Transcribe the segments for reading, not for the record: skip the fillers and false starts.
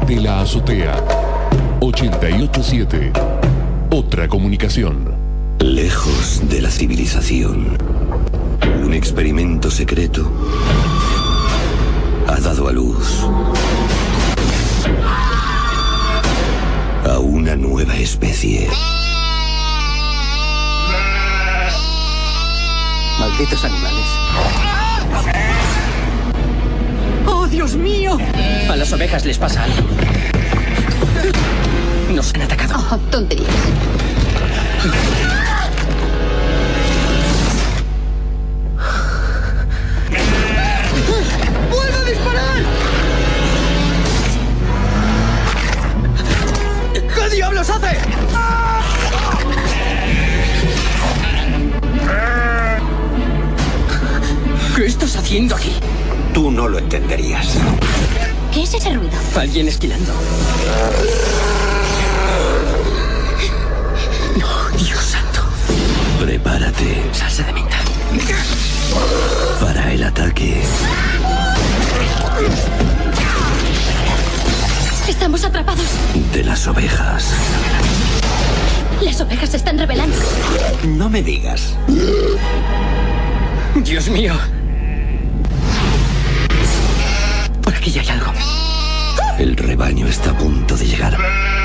Desde la azotea. 887. Otra comunicación. Lejos de la civilización, un experimento secreto ha dado a luz a una nueva especie. Malditos animales. ¡Oh, Dios mío! A las ovejas les pasa algo. Nos han atacado. Oh, tonterías. ¡Vuelve a disparar! ¿Qué diablos hace? ¿Qué estás haciendo aquí? Tú no lo entenderías. ¿Qué es ese ruido? Alguien esquilando. No, Dios santo. Prepárate Salsa de menta. para el ataque. Estamos atrapados. De las ovejas. Las ovejas se están rebelando. No me digas. Dios mío. Por aquí ya hay algo. El rebaño está a punto de llegar.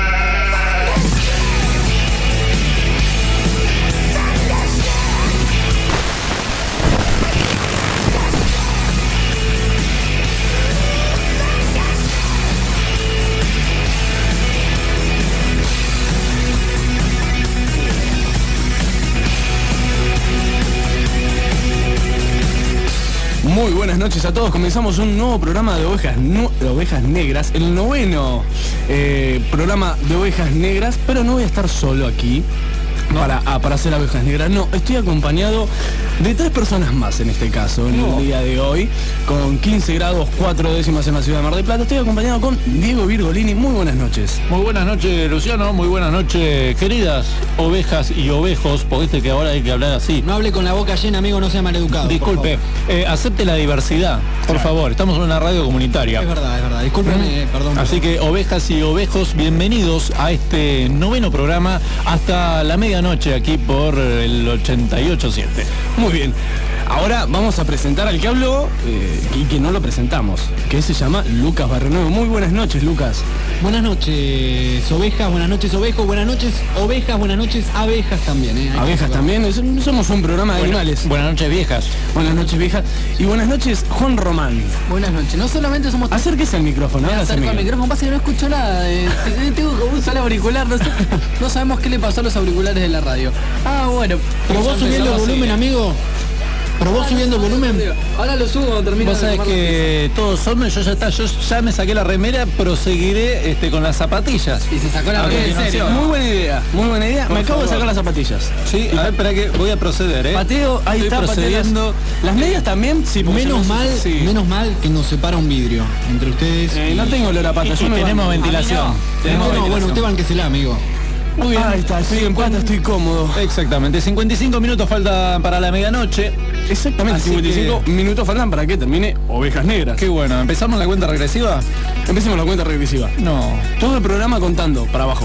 Muy buenas noches a todos. Comenzamos un nuevo programa de ovejas negras, el noveno programa de ovejas negras, pero no voy a estar solo aquí para hacer ovejas negras. No, estoy acompañado de 3 personas más en este caso, en el día de hoy, con 15 grados 4 décimas en la ciudad de Mar del Plata. Estoy acompañado con Diego Virgolini. Muy buenas noches. Muy buenas noches, Luciano. Muy buenas noches, queridas ovejas y ovejos, porque que ahora hay que hablar así. No hable con la boca llena, amigo, no sea maleducado. Disculpe, acepte la diversidad, por favor. Estamos en una radio comunitaria. Es verdad. Discúlpeme, perdón. Así que ovejas y ovejos, bienvenidos a este noveno programa hasta la medianoche aquí por el 88.7. Muy bien. Ahora vamos a presentar al que habló y que no lo presentamos, que se llama Lucas Barrenuevo. Muy buenas noches, Lucas. Buenas noches, ovejas, buenas noches, ovejos, buenas noches, ovejas, buenas noches, abejas también. Abejas también, somos un programa de animales. Buenas noches, viejas. Buenas noches, viejas. Y buenas noches, Juan Román. Buenas noches. No solamente somos... Acérquese al micrófono. Me acerco al micrófono, pasa que no escucho nada. Tengo como un solo auricular, no sabemos qué le pasó a los auriculares de la radio. Ah, bueno. ¿Pero vos subiendo el volumen, amigo? ¿Pero vos subiendo el volumen? Ahora lo subo cuando termine. Vos sabés que todos hombres, yo ya me saqué la remera, proseguiré con las zapatillas. Y se sacó la remera, en serio. Muy buena idea. Me acabo de sacar las zapatillas. Sí, a ver, espera que voy a proceder, Pateo, ahí estoy está procediendo. Las medias también, sí. Menos mal que nos separa un vidrio entre ustedes. No tengo olor a pata, tenemos ventilación. Bueno, usted banquesela, amigo. Muy bien. Ahí está, estoy en pata, estoy cómodo. Exactamente, 55 minutos faltan para la medianoche. Exactamente, Así 55 minutos faltan para que termine Ovejas Negras. Qué bueno, ¿empezamos la cuenta regresiva? Empecemos la cuenta regresiva. No. Todo el programa contando, para abajo.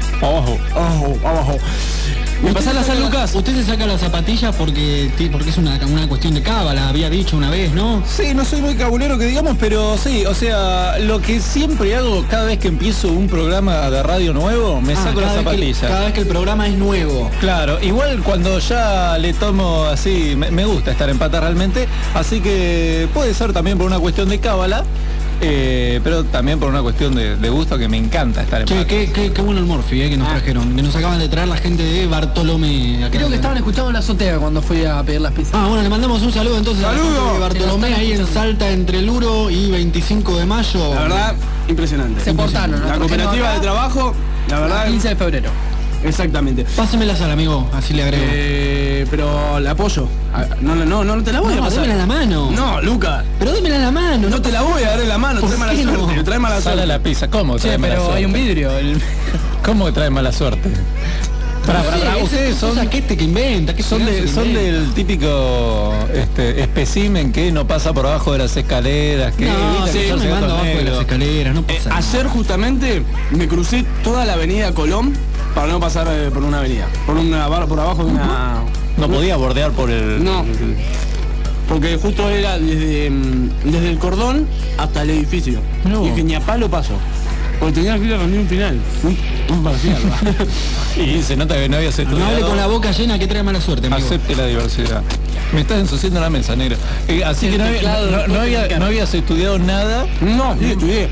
Abajo. ¿Me pasás la sal, Lucas? Usted se saca las zapatillas porque es una cuestión de cábala, había dicho una vez, ¿no? Sí, no soy muy cabulero que digamos, pero sí, o sea, lo que siempre hago cada vez que empiezo un programa de radio nuevo, me saco las zapatillas. Cada vez que el programa es nuevo. Claro, igual cuando ya le tomo así, me gusta estar en pata realmente, así que puede ser también por una cuestión de cábala. Pero también por una cuestión de gusto, que me encanta estar en pata. Qué bueno el Morphy que nos trajeron, que nos acaban de traer la gente de Bartolomé. Creo que estaban escuchando en la azotea cuando fui a pedir las pizzas. Ah, bueno, le mandamos un saludo entonces a la gente de Bartolomé, ahí en Salta, entre el Uro y 25 de mayo. La verdad, impresionante. Se portaron, ¿no? La cooperativa de trabajo, la verdad... 15 de febrero. Exactamente. Páseme la sal, amigo, así le agrego. Pero la apoyo. No te la voy a pasar. Démela en la mano. No, Lucas. Pero démela en la mano. No te la voy a dar en la mano, trae mala suerte. Trae mala suerte. Sale la pizza, ¿cómo trae mala pero suerte? hay un vidrio. ¿Cómo que trae mala suerte? Ustedes son que inventa, que son del típico espécimen que no pasa por abajo de las escaleras, que evita que yo me mando abajo de las escaleras, no pasa nada. Ayer justamente me crucé toda la avenida Colón para no pasar por una avenida, por abajo de una... No podía bordear por el... No, porque justo era desde el cordón hasta el edificio. No. Y que ni a palo paso. Porque tenía que ir a rendir un final. Un parcial. Y se nota que no habías estudiado. No hable con la boca llena que trae mala suerte, amigo. Acepte la diversidad. Me estás ensuciando la mesa, negro. Así que no habías estudiado nada. No, sí estudié.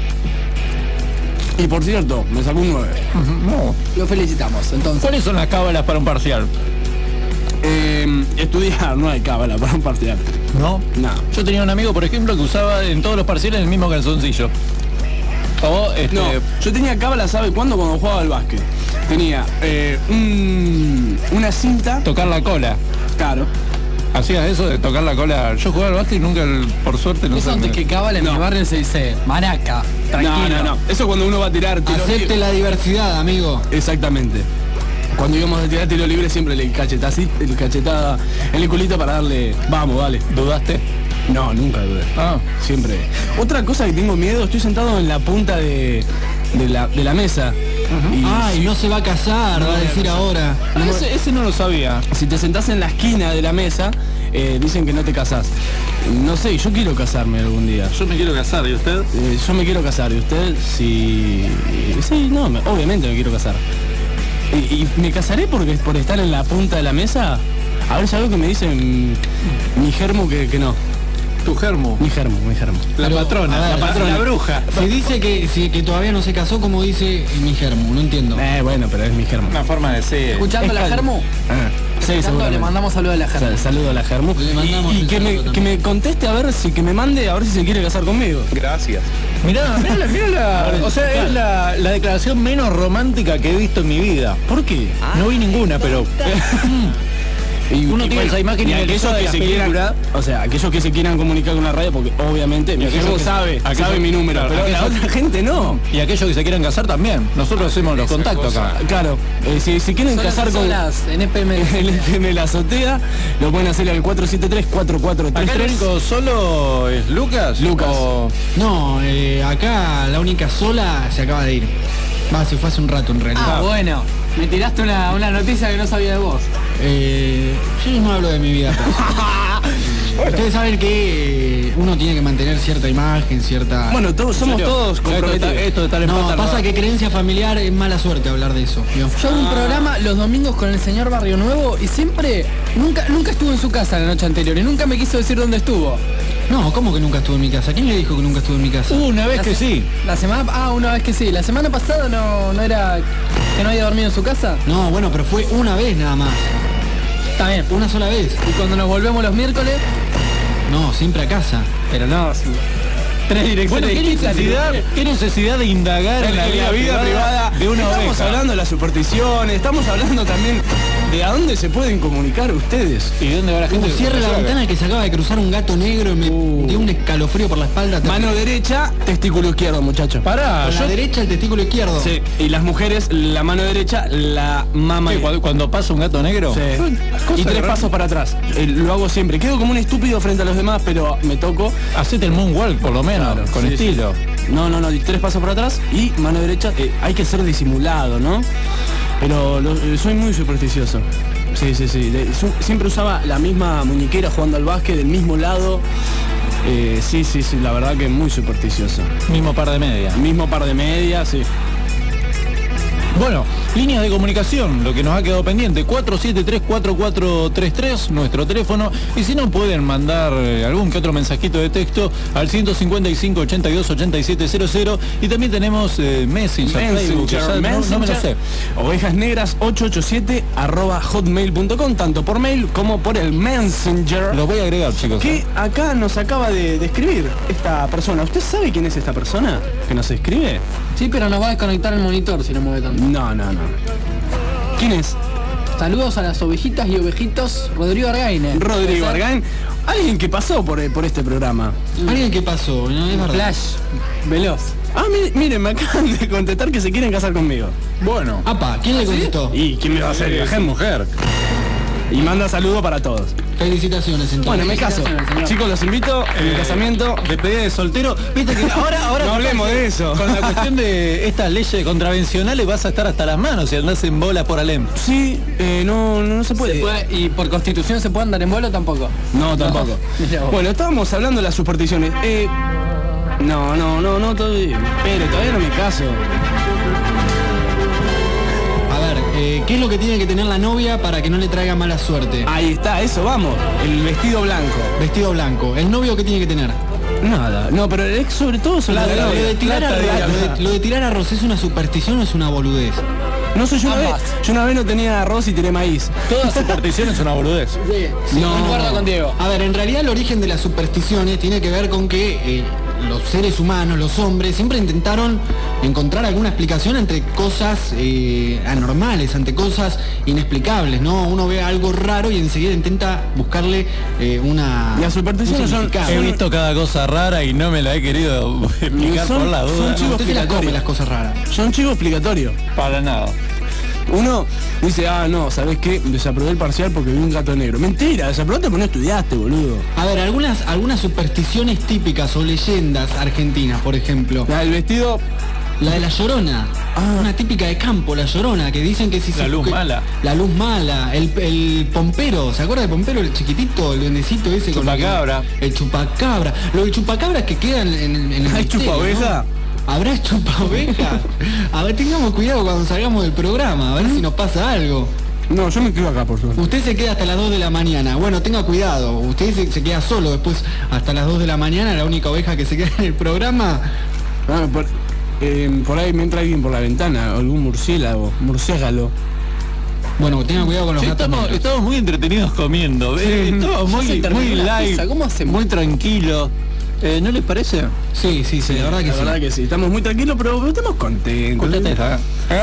Y por cierto, me sacó un 9. No. Lo felicitamos, entonces. ¿Cuáles son las cábalas para un parcial? Estudiar, no hay cábala para un parcial. ¿No? No. Yo tenía un amigo, por ejemplo, que usaba en todos los parciales el mismo calzoncillo. No, yo tenía cábala, ¿sabe cuándo? Cuando jugaba al básquet. Tenía una cinta. Tocar la cola. Claro. ¿Hacías eso de tocar la cola? Yo jugaba al básquet y nunca, por suerte, no sé. Eso antes que cábala en mi barrio se dice maraca. Tranquilo. No. Eso cuando uno va a tirar tiro Acepte libre. la diversidad, amigo. Exactamente. Cuando íbamos a tirar tiro libre siempre le cachetada en el culito para darle, vamos, dale. ¿Dudaste? No, nunca dudé. Siempre. Otra cosa que tengo miedo, estoy sentado en la punta de la mesa. Y no se va a casar, va a decir ahora. Ese no lo sabía. Si te sentás en la esquina de la mesa, dicen que no te casás. No sé, yo quiero casarme algún día. Yo me quiero casar, ¿y usted? Yo me quiero casar, ¿y usted? Sí, no, obviamente me quiero casar. ¿Y me casaré por estar en la punta de la mesa? A ver, ¿sabes lo que me dice mi germo que no? Tu germo. Mi germo. La patrona, la bruja. Se dice que todavía no se casó, como dice mi germo, no entiendo. Bueno, pero es mi germo. Una forma de ser. ¿Escuchando a la germo? Sí, Le mandamos saludos a la germo. Saludo a la germo. Le mandamos Y un que saludo me conteste a ver si se quiere casar conmigo. Gracias. Mirá o sea, es la declaración menos romántica que he visto en mi vida. ¿Por qué? No vi ninguna, pero... Uno tiene esa imagen y aquellos que se quieran, o sea, aquellos que se quieran comunicar con la radio, porque obviamente mi germo sabe mi número, claro, pero la otra gente no. Y aquellos que se quieran casar también. Nosotros hacemos los contactos acá. Claro, si quieren casar con en en la azotea, lo pueden hacer al 473-4433. ¿Acá el único solo es Lucas? No, acá la única sola se acaba de ir. Se fue hace un rato en realidad. Bueno, me tiraste una noticia que no sabía de vos. Yo no hablo de mi vida personal. Ustedes saben que uno tiene que mantener cierta imagen, cierta... Bueno, somos todos comprometidos. Esto de estar en No, pata, pasa que creencia familiar es mala suerte hablar de eso. Yo hago un programa los domingos con el señor Barrio Nuevo y siempre, nunca estuvo en su casa la noche anterior y nunca me quiso decir dónde estuvo. No, ¿cómo que nunca estuvo en mi casa? ¿Quién le dijo que nunca estuvo en mi casa? Una vez que sí. Una vez que sí. La semana pasada no era que no había dormido en su casa. No, bueno, pero fue una vez nada más. Está bien. Una sola vez. Y cuando nos volvemos los miércoles... No, siempre a casa. Pero no, sí. Tres direcciones. Bueno, ¿qué necesidad de indagar en la vida privada de una oveja? Estamos hablando de las supersticiones, estamos hablando también de a dónde se pueden comunicar ustedes. ¿Y dónde va la gente? Cierra la ventana que se acaba de cruzar un gato negro y me dio un escalofrío por la espalda. Mano derecha, testículo izquierdo, muchachos. Pará, la derecha el testículo izquierdo. Sí, y las mujeres, la mano derecha, la mama. Cuando pasa un gato negro. Sí. Y 3 pasos para atrás. Lo hago siempre. Quedo como un estúpido frente a los demás, pero me toco. Hacete el moonwalk por lo menos, claro, con estilo. Sí. No, 3 pasos para atrás y mano derecha. Hay que ser disimulado, ¿no? Pero soy muy supersticioso. Sí. Siempre usaba la misma muñequera jugando al básquet, del mismo lado. Sí, la verdad que muy supersticioso. Mismo par de medias, sí. Bueno, líneas de comunicación, lo que nos ha quedado pendiente, 473-4433, nuestro teléfono, y si no pueden mandar algún que otro mensajito de texto al 155-82-8700, y también tenemos Messenger, Facebook, no me lo sé. ovejasnegras887@hotmail.com, tanto por mail como por el Messenger. Lo voy a agregar, chicos. Que acá nos acaba de escribir esta persona. ¿Usted sabe quién es esta persona que nos escribe? Sí, pero nos va a desconectar el monitor si no mueve tanto. No. ¿Quién es? Saludos a las ovejitas y ovejitos. Rodrigo Argaine. Rodrigo Argaine. Alguien que pasó por este programa. Alguien que pasó, ¿no? Es verdad. Flash. Veloz. Ah, miren, me acaban de contestar que se quieren casar conmigo. Bueno. Apa, ¿quién le contestó? ¿Y quién me va a hacer? La mujer. Y manda saludos para todos. Felicitaciones entonces. Bueno, me caso. Chicos, los invito en mi casamiento. Despedida de soltero. Viste que ahora No hablemos de eso. Con la cuestión de estas leyes contravencionales vas a estar hasta las manos si andás en bola por Alem. Sí, no se puede. ¿Y por constitución se puede andar en vuelo tampoco? No, tampoco. Mirá vos. Bueno, estábamos hablando de las supersticiones. No, todo bien. Pero todavía no me caso. A ver, ¿qué es lo que tiene que tener la novia para que no le traiga mala suerte? Ahí está, eso, vamos. El vestido blanco. Vestido blanco. ¿El novio qué tiene que tener? Nada, no, pero es sobre todo sobre la Lo novia. de tirar arroz, lo de tirar arroz, ¿es una superstición o es una boludez? No sé, yo Ambas. una vez no tenía arroz y tiré maíz. Toda superstición es una boludez. Sí, concuerdo con Diego. A ver, en realidad el origen de las supersticiones tiene que ver con que los seres humanos, los hombres, siempre intentaron encontrar alguna explicación ante cosas anormales, ante cosas inexplicables, ¿no? Uno ve algo raro y enseguida intenta buscarle una... Las supersticiones son... He visto cada cosa rara y no me la he querido explicar Son- por la son duda. chivos Usted se las come las cosas raras. Son chivos explicatorios. Para nada. Uno dice, no, ¿sabés qué? Desaprobé el parcial porque vi un gato negro. Mentira, desaprobaste porque no estudiaste, boludo. A ver, algunas supersticiones típicas o leyendas argentinas, por ejemplo. El vestido... La de la Llorona, una típica de campo, la Llorona, que dicen que si La luz mala. La luz mala, el pompero, ¿se acuerda del pompero, el chiquitito, el duendecito ese? Chupacabra. El chupacabra. Lo de chupacabra que queda en el ¿Hay misterio, chupaoveja? ¿no? ¿Habrá chupaoveja? A ver, tengamos cuidado cuando salgamos del programa, a ver si nos pasa algo. No, yo me quedo acá, por suerte. Usted se queda hasta las 2 de la mañana. Bueno, tenga cuidado. Usted se queda solo después hasta las 2 de la mañana, la única oveja que se queda en el programa. Por ahí me entra alguien por la ventana, algún murciélago. Bueno, tenga cuidado con los Sí, gatos negros. estamos muy entretenidos comiendo. Estamos Ya se muy terminó la live, pizza, ¿cómo hacemos? muy tranquilos. ¿No les parece? Sí, la verdad que La sí. verdad que sí, estamos muy tranquilos, pero estamos contentos. Escuchate esta.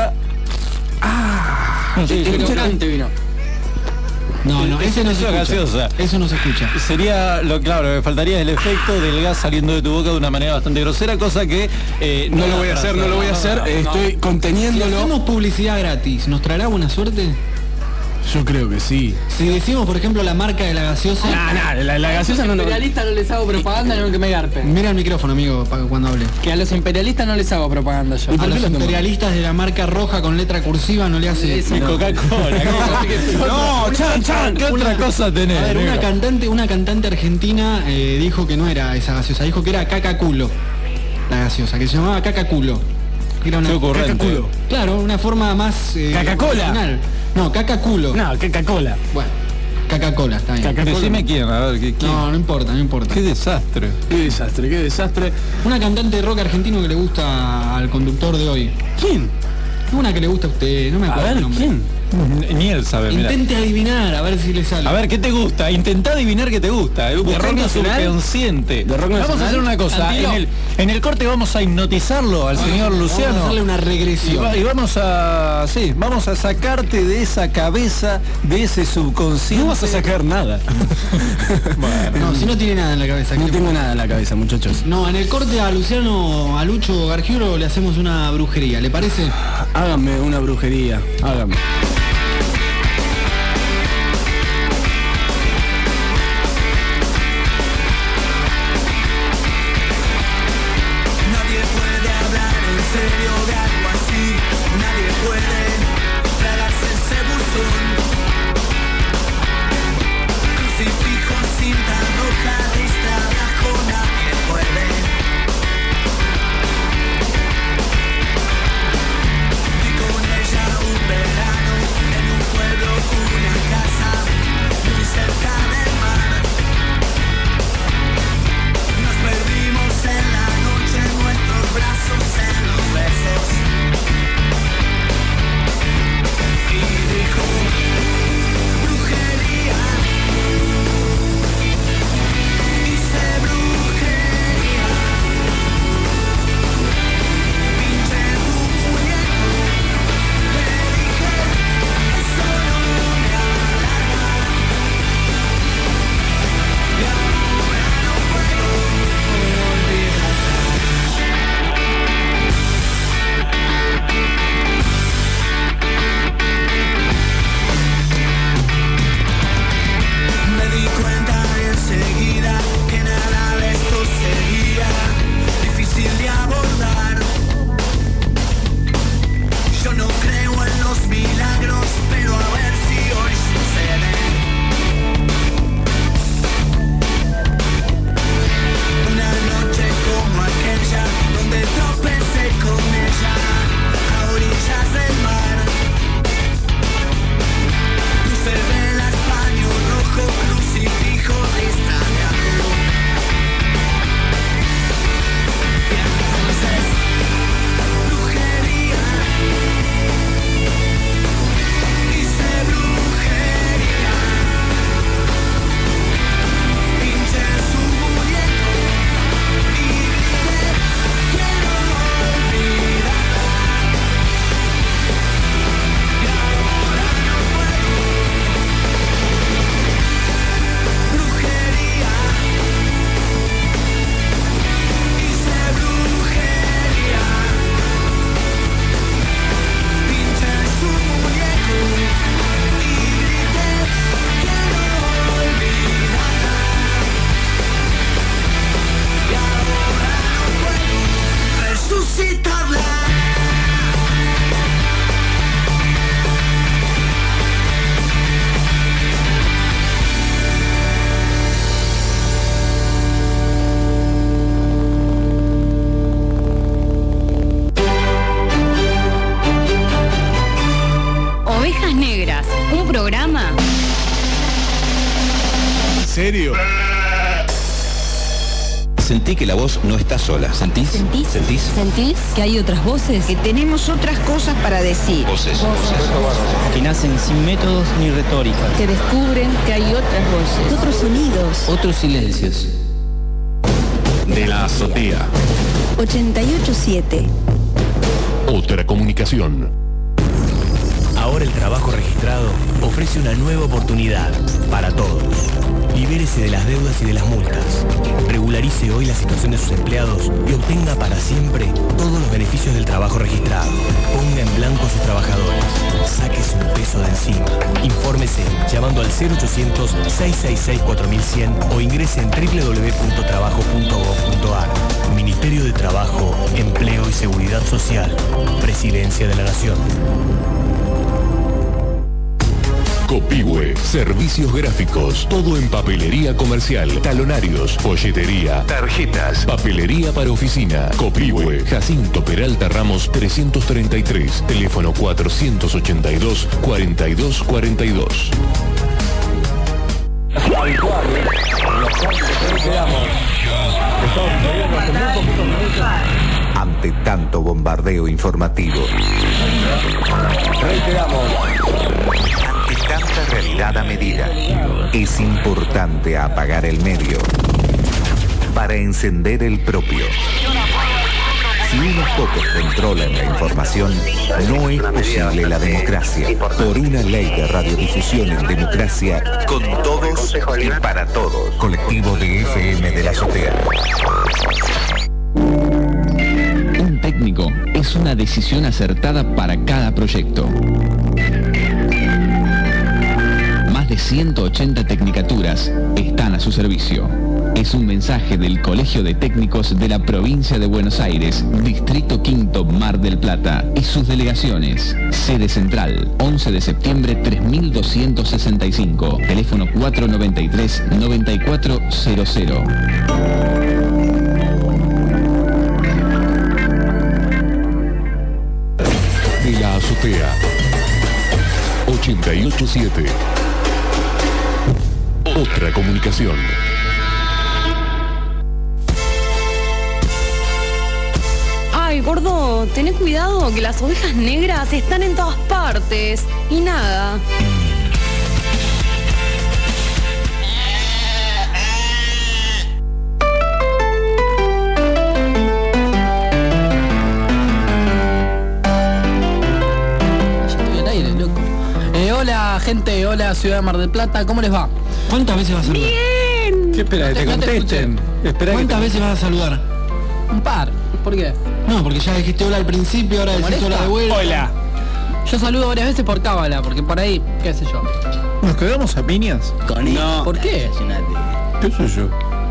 Sí, Pero cante vino. No, ese no se Eso es escucha. gaseosa. Eso no se escucha. Sería claro, me faltaría el efecto del gas saliendo de tu boca de una manera bastante grosera, cosa que No lo voy a hacer, no lo voy a hacer. Estoy Si conteniéndolo. hacemos publicidad gratis, ¿nos traerá buena suerte? Yo creo que sí. Si decimos, por ejemplo, la marca de la gaseosa... La gaseosa no. Imperialistas no les hago propaganda, no que me garpen. Mira el micrófono, amigo, para cuando hable. Que a los imperialistas no les hago propaganda yo. A los imperialistas de la marca roja con letra cursiva no le hace... Eso y no. Coca-Cola. No, chan. ¿Qué otra cosa tenés? A ver, negro? una cantante argentina dijo que no era esa gaseosa, dijo que era cacaculo, la gaseosa, que se llamaba cacaculo. Era una Qué ocurrente. cacaculo. Claro, una forma más... ¿Cacacola? original. No, cacaculo. No, Coca-Cola. Bueno, Cacacola, está bien. Decime quién, a ver, ¿quién? No importa. Qué desastre. Qué desastre. Una cantante de rock argentino que le gusta al conductor de hoy. ¿Quién? Una que le gusta a usted, no me A acuerdo el ver, nombre. ¿quién? Ni él sabe, mira. Intente adivinar, a ver si le sale. A ver, ¿qué te gusta? Intentá adivinar qué te gusta. Buscando rock su nacional? subconsciente. ¿De rock Vamos a nacional? hacer una cosa. Antilo. En el corte vamos a hipnotizarlo al señor Vamos a Luciano. hacerle una regresión. Y vamos a sacarte de esa cabeza, de ese subconsciente. No vas a sacar nada. No, si no tiene nada en la cabeza. No ¿qué? tengo nada en la cabeza, muchachos. No, en el corte a Lucho Gargiuro le hacemos una brujería, ¿le parece? Háganme una brujería. Háganme. Nadie puede hablar en serio de algo así. Nadie puede tragarse ese buzón. Crucifijo, cinta roja, lista abajo. Nadie puede. Y con ella un verano serio? Sentí que la voz no está sola. ¿Sentís? ¿Sentís que hay otras voces? Que tenemos otras cosas para decir. Voces. Que nacen sin métodos ni retórica. Que descubren que hay otras voces. Otros sonidos. Otros silencios. De la azotea. 88.7. Otra comunicación. Ahora el trabajo registrado ofrece una nueva oportunidad para todos. Libérese de las deudas y de las multas. Regularice hoy la situación de sus empleados y obtenga para siempre todos los beneficios del trabajo registrado. Ponga en blanco a sus trabajadores. Sáquese un peso de encima. Infórmese llamando al 0800-666-4100 o ingrese en www.trabajo.gov.ar. Ministerio de Trabajo, Empleo y Seguridad Social. Presidencia de la Nación. Copihue, servicios gráficos, todo en papelería comercial, talonarios, folletería, tarjetas, papelería para oficina. Copihue, Jacinto Peralta Ramos 333, teléfono 482-4242. Ante tanto bombardeo informativo, reiteramos, ante tanta realidad a medida, es importante apagar el medio para encender el propio. Si unos pocos controlan la información, no es posible la democracia. Por una ley de radiodifusión en democracia, con todos y para todos. Colectivo de FM de la Azotea. Un técnico es una decisión acertada para cada proyecto. Más de 180 tecnicaturas están a su servicio. Es un mensaje del Colegio de Técnicos de la Provincia de Buenos Aires, Distrito Quinto, Mar del Plata, y sus delegaciones. Sede central, 11 de septiembre 3265, teléfono 493-9400. De la azotea. 88.7. Otra comunicación. Ay, gordo, tené cuidado que las ovejas negras están en todas partes. Y nada. Hola gente, hola Ciudad de Mar del Plata, ¿cómo les va? ¿Cuántas veces vas a saludar? ¡Bien! ¿Qué espera? Que te contesten. ¿Cuántas veces vas a saludar? Un par. ¿Por qué? No, porque ya dijiste hola al principio, ahora decís hola de vuelta. Hola. Yo saludo varias veces por cábala, porque por ahí, qué sé yo. ¿Nos quedamos a piñas? No. ¿Por qué? ¿Qué soy yo?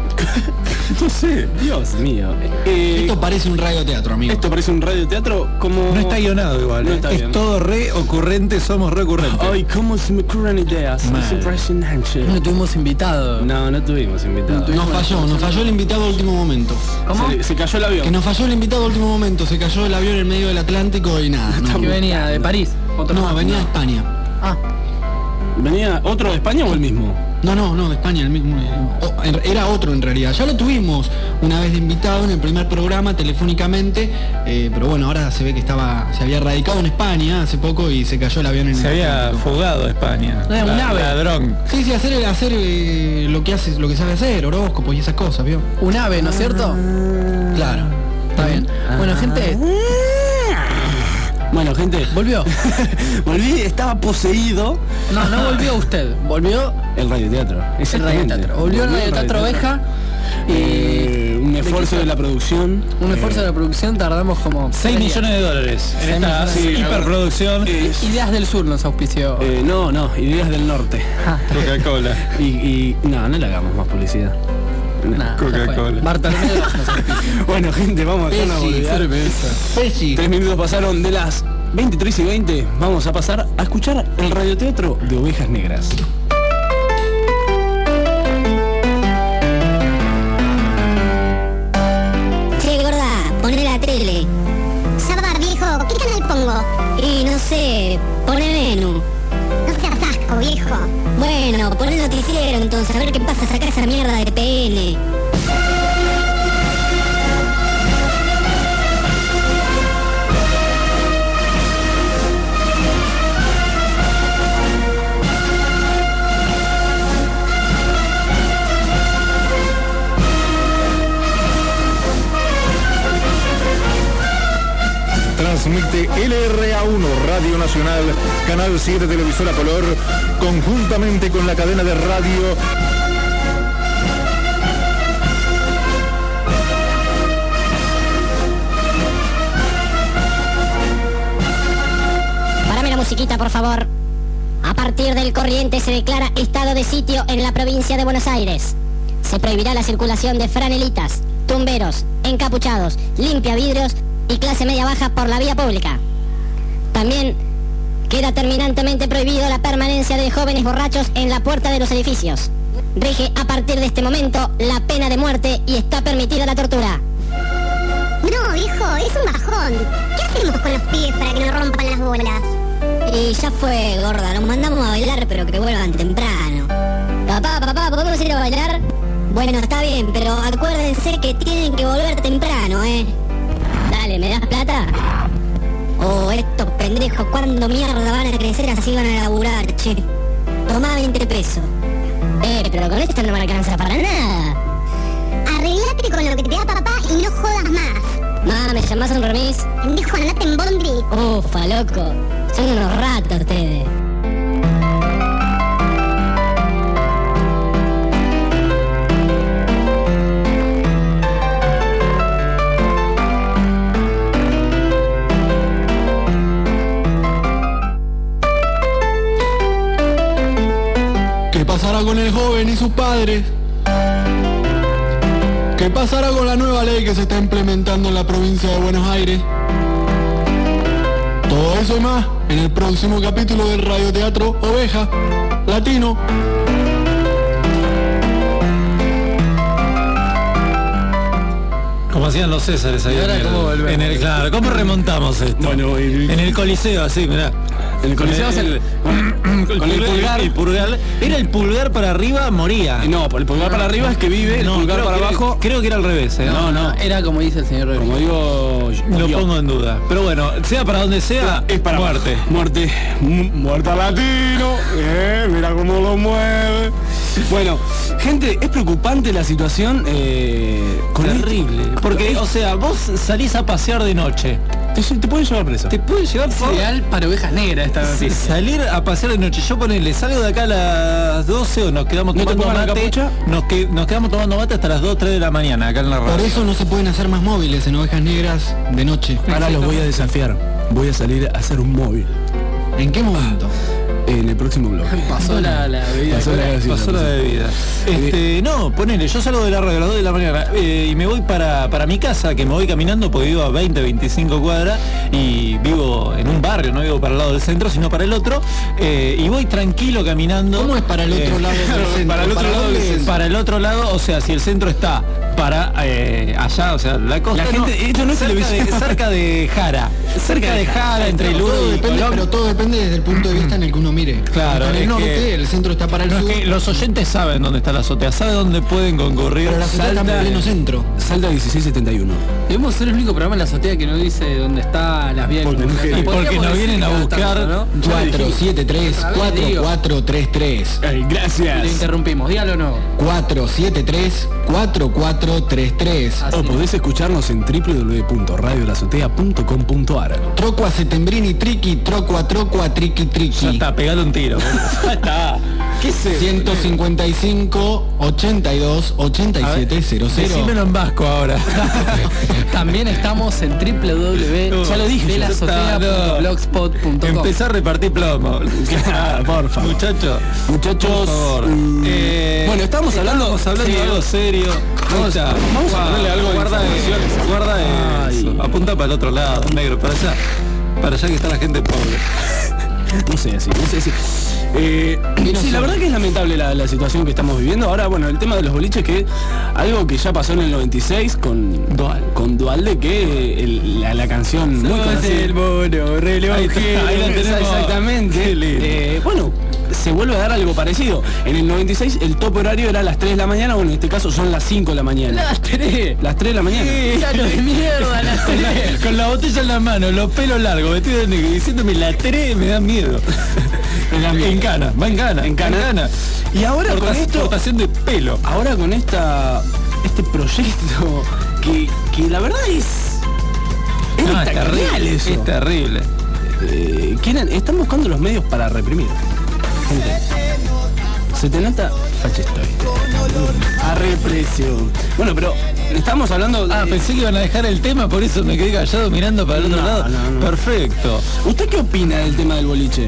No sé, Dios mío. Esto parece un radioteatro, amigo. Esto parece un radioteatro como... No está guionado igual. No está es bien. todo re ocurrente, somos recurrentes. Ay, cómo se me ocurren ideas. Es impresionante. No tuvimos invitado. No tuvimos invitado. Nos falló el invitado a último momento. ¿Cómo? Se cayó el avión. Que nos falló el invitado a último momento. Se cayó el avión en medio del Atlántico y nada. ¿Que venía de París? No, venía de España. Ah. ¿Venía otro de España o el mismo? No, de España, el mismo. Era otro en realidad. Ya lo tuvimos una vez de invitado en el primer programa telefónicamente, pero bueno, ahora se ve que se había radicado en España hace poco y se cayó el avión en Se había fugado de España. Un ave. Ladrón. Sí, hacer lo que sabe hacer, horóscopos y esas cosas, ¿vio? Un ave, ¿no es cierto? Claro. Está bien. Bueno, gente. Bueno, gente, ¿Volvió? volví, estaba poseído. No volvió usted. Volvió El radioteatro. el radioteatro. Volvió el radioteatro Oveja. Y un esfuerzo de la producción. Un esfuerzo de la producción, tardamos como 6 millones de dólares en esta hiperproducción. Ideas del Sur nos auspició. No, Ideas del Norte. Coca-Cola. Y no le hagamos más publicidad. Nah, Coca-Cola. Bartolomé nos auspició. Bueno, gente, vamos a hacer una boludez. 3 minutos pasaron de las 23:20. Vamos a pasar a escuchar el radioteatro de Ovejas Negras. Che, gorda, poné la tele. Sábado, viejo, ¿qué canal pongo? Y no sé, poné menú. No seas asco. carajo, viejo. Bueno, pon el noticiero entonces, a ver qué pasa, sacar esa mierda de PN. Transmite LRA1 Radio Nacional, Canal 7 Televisora Color, conjuntamente con la cadena de radio Párame la musiquita, por favor. A partir del corriente se declara estado de sitio en la provincia de Buenos Aires. Se prohibirá la circulación de franelitas, tumberos, encapuchados, limpiavidrios y clase media baja por la vía pública. También queda terminantemente prohibido la permanencia de jóvenes borrachos en la puerta de los edificios. Rige a partir de este momento la pena de muerte y está permitida la tortura. No, viejo, es un bajón. ¿Qué hacemos con los pibes para que no rompan las bolas? Y ya fue, gorda, los mandamos a bailar, pero que vuelvan temprano. Papá, ¿podemos ir a bailar? Bueno, está bien, pero acuérdense que tienen que volver temprano, ¿eh? Dale, ¿me das plata? Oh, estos pendejos, ¿cuándo mierda van a crecer así van a laburar, che? Tomá 20 pesos. Pero con esto no me alcanza para nada. Arreglate con lo que te da papá y no jodas más. Ma, ¿me llamás a un remis? Pendejo, andate en bondi. Ufa, loco. Son unos ratos ustedes. ¿Qué pasará con el joven y sus padres? ¿Qué pasará con la nueva ley que se está implementando en la provincia de Buenos Aires? Todo eso y más en el próximo capítulo del radioteatro Oveja Latino. Como hacían los Césares ahí. Claro, ¿cómo remontamos esto? Bueno, en el Coliseo, así, mirá. En el Coliseo con el pulgar. Era el pulgar para arriba, moría. No, el pulgar para arriba es que vive, el pulgar para abajo. Creo que era al revés, ¿eh? No, era como dice el señor. Como digo, lo pongo en duda. Pero bueno, sea para donde sea, es para muerte. Muerte al latino. Mira cómo lo mueve. Bueno, gente, es preocupante la situación. Terrible. Porque, o sea, vos salís a pasear de noche. Te pueden llevar preso. Te pueden llevar preso. Ideal para ovejas negras esta vez. Sí, salir a pasear de noche. Yo ponele, salgo de acá a las 12 o nos quedamos tomando mate. Nos quedamos tomando mate hasta las 2, 3 de la mañana acá en la radio. Por eso no se pueden hacer más móviles en ovejas negras de noche. Ahora los voy a desafiar. Voy a salir a hacer un móvil. ¿En qué momento? En el próximo blog. Pasó la bebida. Pasó la bebida. No, ponele, yo salgo de la radio a las 2 de la mañana y me voy para mi casa, que me voy caminando porque vivo a 20, 25 cuadras y vivo en un barrio, no vivo para el lado del centro, sino para el otro, y voy tranquilo caminando. ¿Cómo es para el otro lado del centro? Para el otro lado del centro. Para el otro lado, o sea, si el centro está para allá, o sea, la costa. La gente, esto no es televisión. Cerca de Jara. Cerca de Jara, entre Ludo y Colón. Pero todo depende desde el punto de vista en el que uno mire. Claro, en el norte, el centro está para el sur. Que los oyentes saben dónde está la azotea, saben dónde pueden concurrir. Pero la azotea está en pleno centro. Salta 1671. Debemos ser el único programa en la azotea que no dice dónde está las vías. Porque nos vienen a buscar, ¿no? 473-4433. Gracias. Le interrumpimos, dígalo o no. 473-4433. O podés escucharnos en www.radiolazotea.com.ar. Troco a Setembrini Triqui, troco a Triqui Triqui. Ya está, pegale un tiro. Ya está. ¿Qué es 155 82 87 00. Decímelo en vasco ahora. También estamos en www.blogspot.com. Empezá a repartir plomo. Porfa. Muchachos, por favor. Bueno, estamos hablando de algo serio. Vamos a ponerle algo. Guarda eso. Apunta para el otro lado, negro, para allá que está la gente pobre. No sé así. Sí, la verdad que es lamentable la situación que estamos viviendo. Ahora, bueno, el tema de los boliches, que algo que ya pasó en el 96 con Dualde, que la canción muy conocida. El mono reloj. Ahí la tenemos. Exactamente. Bueno, se vuelve a dar algo parecido. En el 96 el tope horario era a las 3 de la mañana, bueno, en este caso son las 5 de la mañana. Las 3. Las 3 de la mañana. Claro, de mierda, las 3. Con la botella en la mano, los pelos largos, vestido de negro, diciéndome la 3 me da miedo. En cana, va en cana, en cana. Y ahora con esto, exportación de pelo. Ahora con este proyecto que la verdad es terrible eso. Es terrible. Están buscando los medios para reprimir. Gente, se te nota fachestoide. A represión. Bueno, pero estamos hablando de... pensé que iban a dejar el tema, por eso me quedé callado mirando para el otro lado. No. Perfecto. ¿Usted qué opina del tema del boliche?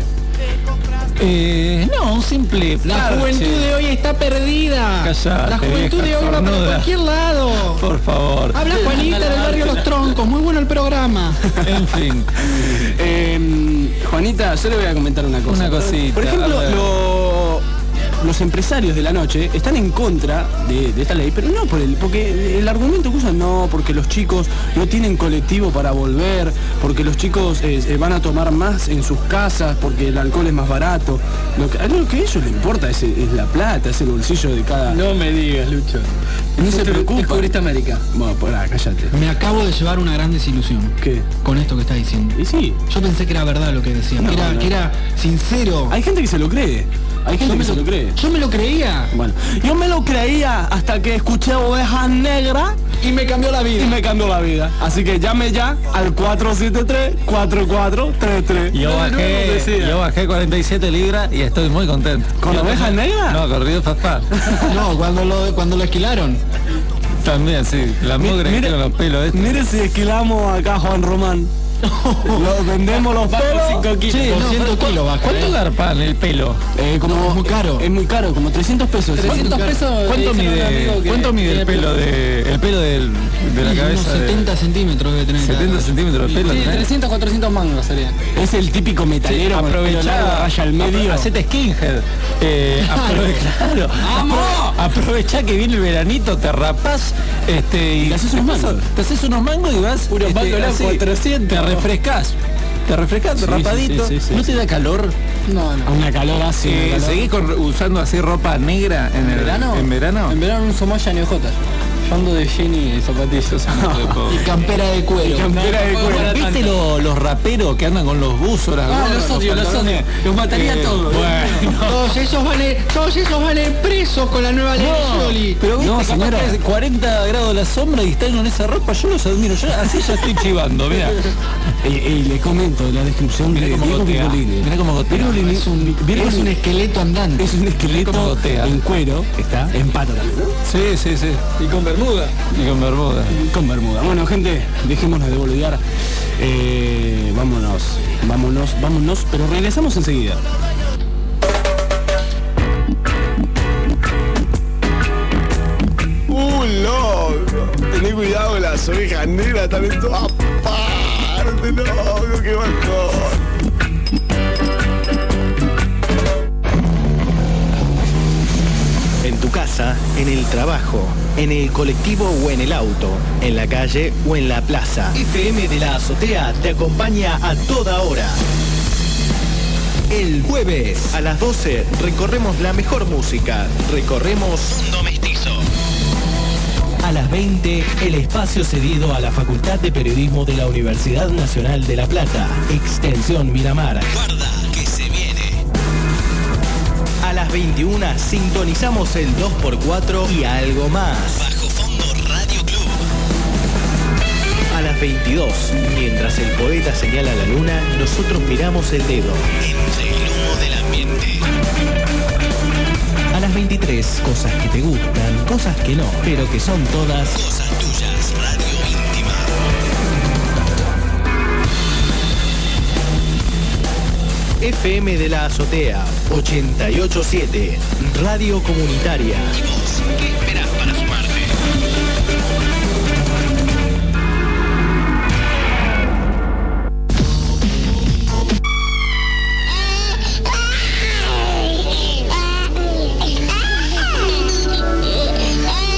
No, un simple La juventud de hoy está perdida. Callate, la juventud de hoy va para cualquier lado. Por favor. Habla Juanita del barrio Los Troncos, muy bueno el programa. En fin. Juanita, yo le voy a comentar una cosa. Una cosita. Por ejemplo, los empresarios de la noche están en contra de esta ley, pero no porque el argumento que usan, no, porque los chicos no tienen colectivo para volver, porque los chicos van a tomar más en sus casas, porque el alcohol es más barato. Lo que a ellos les importa es la plata, es el bolsillo de cada... No me digas, Lucho. No se preocupa. Descubriste América. Bueno, cállate. Me acabo de llevar una gran desilusión. ¿Qué? Con esto que estás diciendo. Y sí. Yo pensé que era verdad lo que decían, que era sincero. Hay gente que se lo cree. Hay gente que se lo cree. Yo me lo creía. Bueno, yo me lo creía hasta que escuché Ovejas Negras y me cambió la vida. Así que llame ya al 473-4433. Yo bajé 47 libras y estoy muy contento. ¿Con Ovejas Negras? No, con Río Fafá. No, cuando lo esquilaron. También, sí. La mugre que tiene los pelos. Mire si esquilamos acá Juan Román. Vendemos los pelos 5 kilos. Sí, 200 kilos baja. ¿Cuánto garpan el pelo? Como es muy caro. Es muy caro, como 300 pesos. 300 pesos. ¿Cuánto mide el pelo de la cabeza? Unos 70 centímetros debe tener. 70 centímetros de pelo. Sí, 300, 400 mangos sería. Es el típico metalero. Aprovechá, raya al medio. Hacete skinhead. Aprovechá que viene el veranito, te rapás y te haces unos mangos. Te haces unos mangos y vas. Puro mango, 400. Te refrescas rapadito. Sí. ¿No te da calor? No. Una calor así. ¿Seguís usando así ropa negra en verano? ¿En verano? En verano un somoya ni ojotas. Yo ando de jean y zapatillas. Y campera de cuero. ¿Viste los raperos que andan con los buzos? Los odio. Los mataría a todos. Bueno. Todos esos van presos con la nueva ley de Scioli. Pero viste, señora, 40 grados la sombra y están con esa ropa, yo los admiro. Así ya estoy chivando, mira. Le comento la descripción de Diego Pippolini. Mirá cómo gotea. Es un esqueleto andante. Es un esqueleto en cuero. Está en pata también, ¿no? Sí. Y con bermuda. Con bermuda. Bueno, gente, dejémonos de boludear. Vámonos, pero regresamos enseguida. Loco. Tené cuidado, las ovejas negras están en todas partes, loco, qué bajón. En tu casa, en el trabajo, en el colectivo o en el auto, en la calle o en la plaza. FM de la Azotea te acompaña a toda hora. El jueves a las 12 recorremos la mejor música. Recorremos Mundo Mestizo. A las 20, el espacio cedido a la Facultad de Periodismo de la Universidad Nacional de La Plata. Extensión Miramar. Guarda que se viene. A las 21 sintonizamos el 2x4 y algo más. Bajo Fondo Radio Club. A las 22, mientras el poeta señala la luna, nosotros miramos el dedo. Entre el humo del ambiente. A las 23, cosas que te gustan, cosas que no, pero que son todas cosas tuyas. Radio Íntima. FM de la Azotea 88.7, Radio Comunitaria. ¿Y vos qué esperás para sumarte?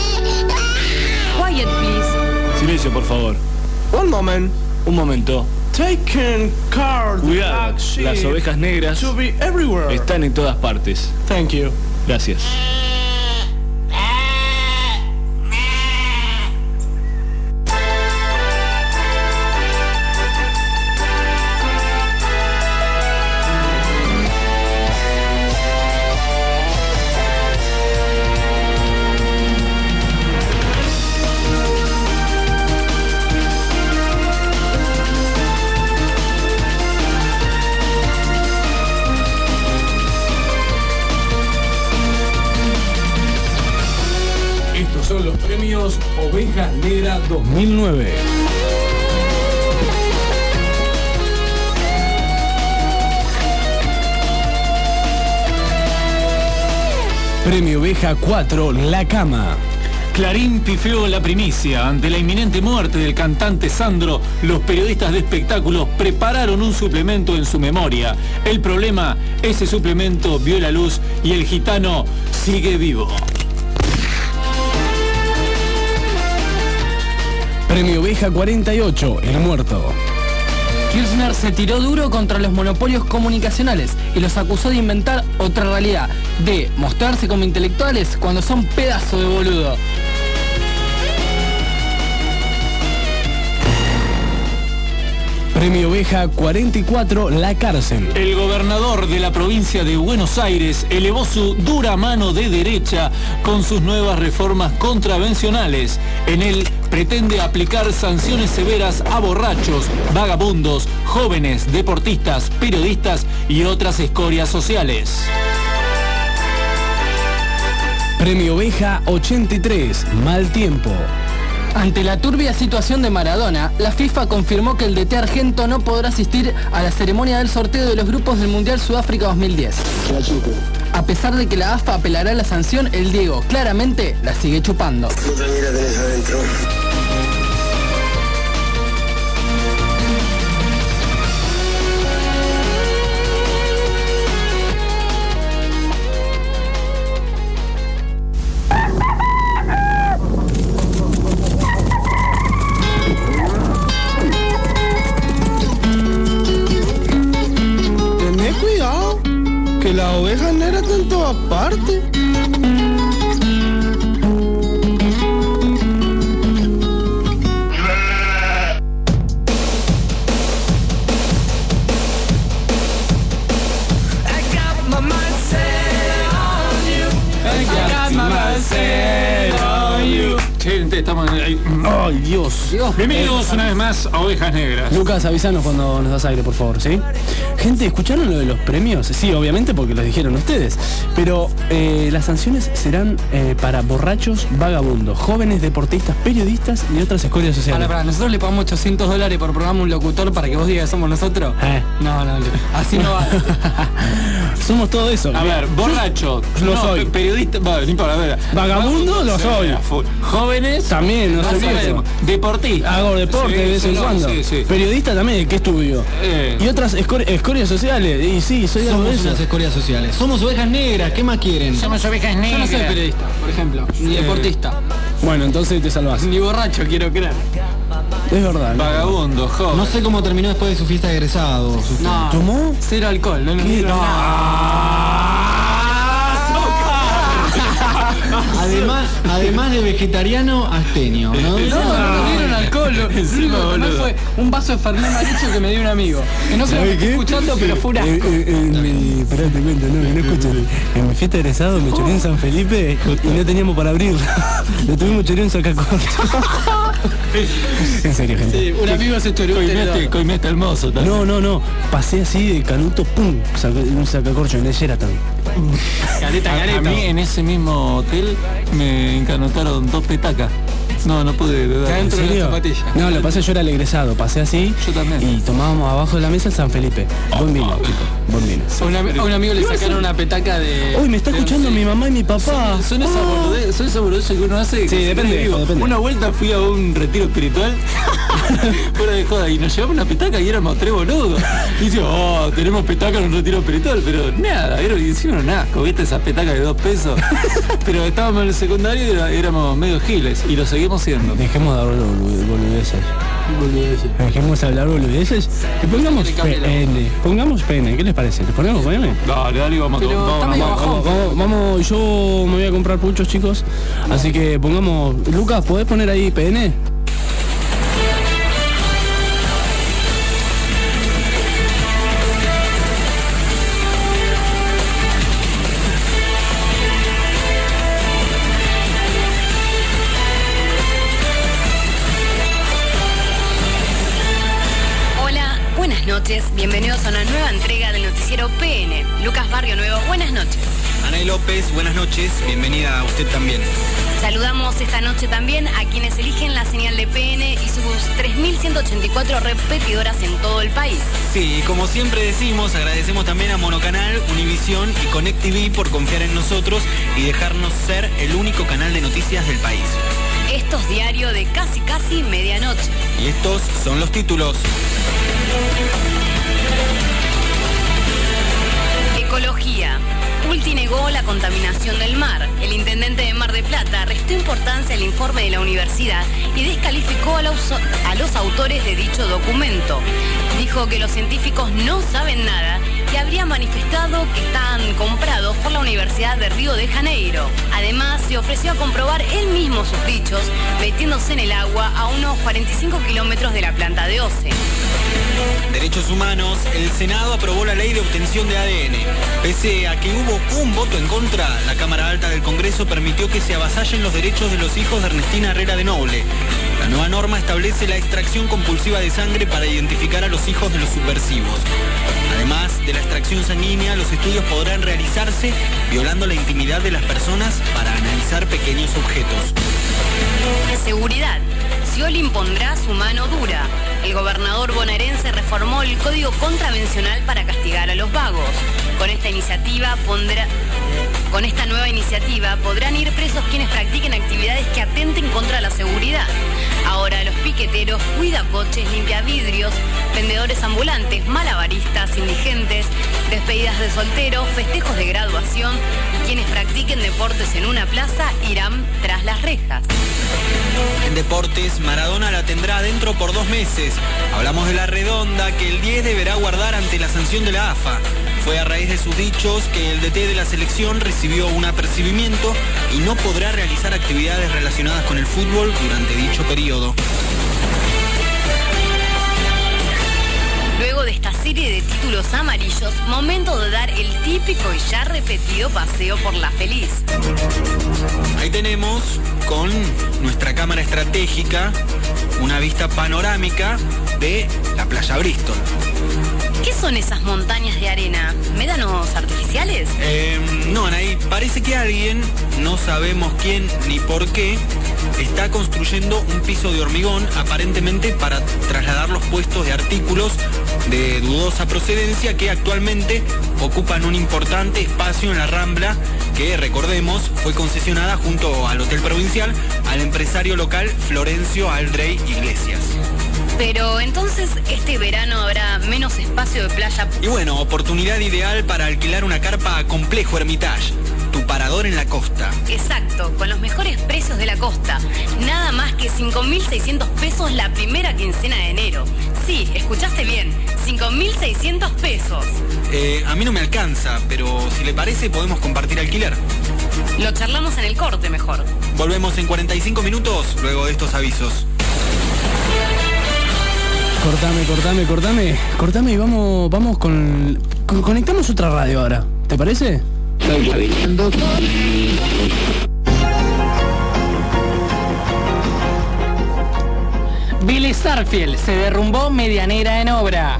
Quiet, please. Silencio, por favor. Un momento. taken care the Cuidado, black sheep las ovejas negras to be everywhere. están en todas partes. Thank you. Gracias. Son los premios Ovejas Negras 2009. Premio Oveja 4, La Cama. Clarín pifió la primicia. Ante la inminente muerte del cantante Sandro, los periodistas de espectáculos prepararon un suplemento en su memoria. El problema, ese suplemento vio la luz y el gitano sigue vivo. Premio Oveja 48, El Muerto. Kirchner se tiró duro contra los monopolios comunicacionales y los acusó de inventar otra realidad, de mostrarse como intelectuales cuando son pedazo de boludo. Premio Oveja 44, La Cárcel. El gobernador de la provincia de Buenos Aires elevó su dura mano de derecha con sus nuevas reformas contravencionales. En él pretende aplicar sanciones severas a borrachos, vagabundos, jóvenes, deportistas, periodistas y otras escorias sociales. Premio Oveja 83, Mal Tiempo. Ante la turbia situación de Maradona, la FIFA confirmó que el DT argento no podrá asistir a la ceremonia del sorteo de los grupos del Mundial Sudáfrica 2010. A pesar de que la AFA apelará a la sanción, el Diego claramente la sigue chupando. Tú también la tenés adentro. Que la oveja negra está en todas partes. Gente, estamos ahí. ¡Ay, Dios! Bienvenidos una vez más a Ovejas Negras. Lucas, avísanos cuando nos das aire, por favor, ¿sí? Gente, ¿escucharon lo de los premios? Sí, obviamente porque los dijeron ustedes. Pero las sanciones serán para borrachos, vagabundos, jóvenes, deportistas, periodistas y otras escorias sociales. Para, nosotros le pagamos $800 por programa a un locutor para que vos digas que somos nosotros. No, así no va. Somos todo eso. A ver, borracho. Lo soy. Periodista, no importa, a ver. Vagabundo lo soy. Jóvenes. También, no sé qué. Deportista. Hago deporte de vez en cuando. Periodista también, ¿qué estudio? Y otras escorias sociales. Y sí, soy algo de eso. Somos unas escorias sociales. Somos ovejas negras, ¿qué más quieren? Somos ovejas negras. Yo no soy periodista, por ejemplo, ni deportista. Bueno, entonces te salvás. Ni borracho, quiero creer. Es verdad. Vagabundo, joven. No sé cómo terminó después de su fiesta de egresados. No. ¿Tomó? Cero alcohol, no. Además de vegetariano asteño, ¿no? No dieron alcohol. Lo único que tomé fue un vaso de Fernet Maricho que me dio un amigo. Que no creo que esté escuchando, pero fue un asco. Pará, te cuento, no escuchen. En mi fiesta de egresado me choré en San Felipe y no teníamos para abrir. Lo tuvimos choré en Sacacorcho. En serio, gente. Sí, un amigo se choreó un Coimete hermoso también. No. Pasé así de canuto, pum, un Sacacorcho en el Sheraton. A mí en ese mismo hotel me encanotaron 2 petacas. No pude beber. ¿En serio? No, lo pasé, yo era el egresado, pasé así. Yo también. Y tomábamos abajo de la mesa el San Felipe. Buen vino, buen vino. A un amigo le sacaron una petaca de... Uy, me está escuchando mi mamá y mi papá. Son esas boludeces que uno hace. Sí, depende. Una vuelta fui a un retiro espiritual fuera de joda y nos llevamos una petaca y éramos 3 boludos. Y decimos, tenemos petaca en un retiro espiritual, pero nada, hicieron un asco, ¿viste? Esas petacas de $2. Pero estábamos en el secundario y éramos medio giles y lo seguíamos seguimos siendo. Dejemos de hablar boludeces. Dejemos de hablar boludeces y pongamos PN. Pongamos PN, ¿qué les parece? ¿Les ponemos PN? Dale, vamos a vamos, yo me voy a comprar puchos, chicos. Así que pongamos. Lucas, ¿podés poner ahí PN? Bienvenidos a una nueva entrega del noticiero PN. Lucas Barrio Nuevo, buenas noches. Anaí López, buenas noches, bienvenida a usted también. Saludamos esta noche también a quienes eligen la señal de PN y sus 3.184 repetidoras en todo el país. Sí, como siempre decimos, agradecemos también a Monocanal, Univisión y Connect TV por confiar en nosotros y dejarnos ser el único canal de noticias del país. Esto es diario de casi medianoche. Y estos son los títulos. Ecología. Ulti negó la contaminación del mar. El intendente de Mar del Plata restó importancia al informe de la universidad y descalificó a los autores de dicho documento. Dijo que los científicos no saben nada y habría manifestado que están comprados por la Universidad de Río de Janeiro. Además, se ofreció a comprobar él mismo sus dichos, metiéndose en el agua a unos 45 kilómetros de la planta de OCE. Derechos humanos, el Senado aprobó la ley de obtención de ADN. Pese a que hubo un voto en contra, la Cámara Alta del Congreso permitió que se avasallen los derechos de los hijos de Ernestina Herrera de Noble. La nueva norma establece la extracción compulsiva de sangre para identificar a los hijos de los subversivos. Además de la extracción sanguínea, los estudios podrán realizarse violando la intimidad de las personas para analizar pequeños objetos. Seguridad. Scioli impondrá su mano dura. El gobernador bonaerense reformó el Código Contravencional para castigar a los vagos. Con esta nueva iniciativa podrán ir presos quienes practiquen actividades que atenten contra la seguridad. Ahora los piqueteros, cuidacoches, limpiavidrios, vendedores ambulantes, malabaristas, indigentes, despedidas de solteros, festejos de graduación y quienes practiquen deportes en una plaza irán tras las rejas. En deportes, Maradona la tendrá adentro por 2 meses. Hablamos de la redonda que el 10 deberá guardar ante la sanción de la AFA. Fue a raíz de sus dichos que el DT de la selección recibió un apercibimiento y no podrá realizar actividades relacionadas con el fútbol durante dicho periodo. Luego de esta serie de títulos amarillos, momento de dar el típico y ya repetido paseo por La Feliz. Ahí tenemos, con nuestra cámara estratégica, una vista panorámica de la playa Bristol. ¿Qué son esas montañas de arena? ¿Médanos artificiales? No, Anaí, parece que alguien, no sabemos quién ni por qué, está construyendo un piso de hormigón, aparentemente para trasladar los puestos de artículos de dudosa procedencia que actualmente ocupan un importante espacio en la Rambla que, recordemos, fue concesionada junto al Hotel Provincial al empresario local Florencio Aldrey Iglesias. Pero entonces este verano habrá menos espacio de playa. Y bueno, oportunidad ideal para alquilar una carpa a Complejo Hermitage, tu parador en la costa. Exacto, con los mejores precios de la costa. Nada más que 5.600 pesos la primera quincena de enero. Sí, escuchaste bien, 5.600 pesos. A mí no me alcanza, pero si le parece podemos compartir alquiler. Lo charlamos en el corte mejor. Volvemos en 45 minutos luego de estos avisos. Cortame y vamos con... Conectamos otra radio ahora, ¿te parece? Billy Starfield se derrumbó medianera en obra.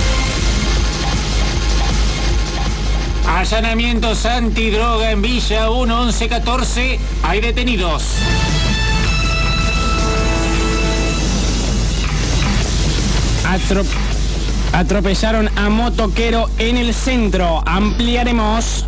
Allanamientos antidroga en Villa 1-11-14. Hay detenidos. Atropellaron a motoquero en el centro. Ampliaremos.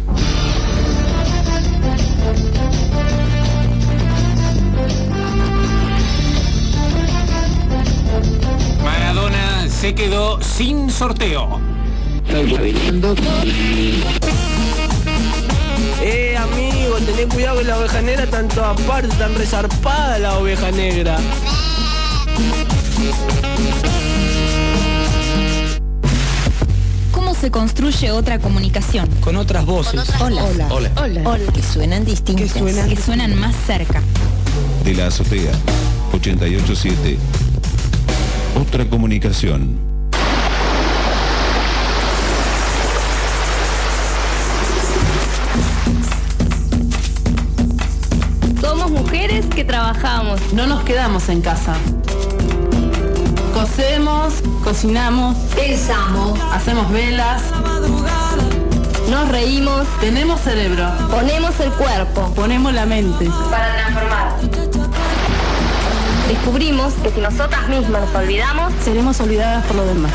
Maradona se quedó sin sorteo. Amigo, tenés cuidado que la oveja negra está en todas partes, tan resarpada la oveja negra. ¿Cómo se construye otra comunicación? Con otras voces. Hola. Que suenan distintas. Que suenan más cerca. De la azotea, 88.7. Otra comunicación. Somos mujeres que trabajamos. No nos quedamos en casa. Cosemos, cocinamos, Pensamos. hacemos velas, Nos reímos. tenemos cerebro, Ponemos el cuerpo. ponemos la mente. Para transformar. Descubrimos que si nosotras mismas nos olvidamos, Seremos olvidadas por lo demás.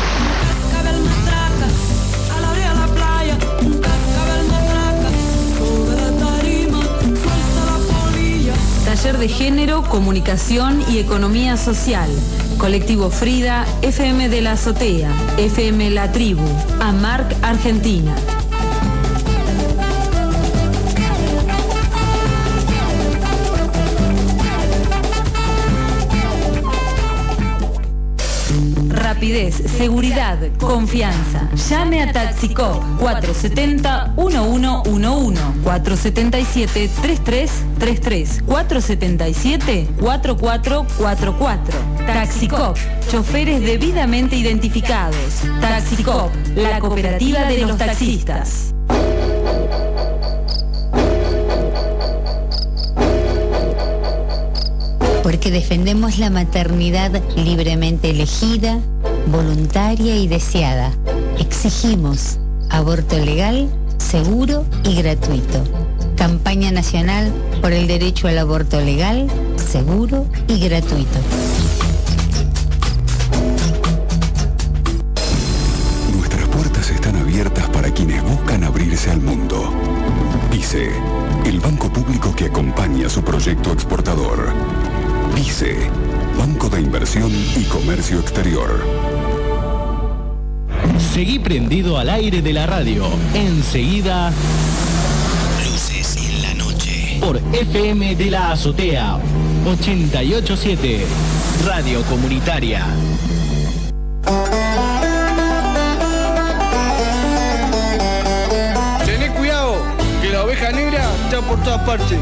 Taller de Género, Comunicación y Economía Social. Colectivo Frida, FM de la Azotea, FM La Tribu, AMARC Argentina. Rapidez, seguridad, confianza. Llame a Taxicop 470-1111, 477-3333, 477-4444. Taxicop, choferes debidamente identificados. Taxicop, la cooperativa de los taxistas. Porque defendemos la maternidad libremente elegida, voluntaria y deseada. Exigimos aborto legal, seguro y gratuito. Campaña nacional por el derecho al aborto legal, seguro y gratuito. Nuestras puertas están abiertas para quienes buscan abrirse al mundo. PICE, el banco público que acompaña su proyecto exportador. PICE, Banco de Inversión y Comercio Exterior. Seguí prendido al aire de la radio. Enseguida, Luces en la Noche. Por FM de la Azotea, 88.7, Radio Comunitaria. Tenés cuidado, que la oveja negra está por todas partes.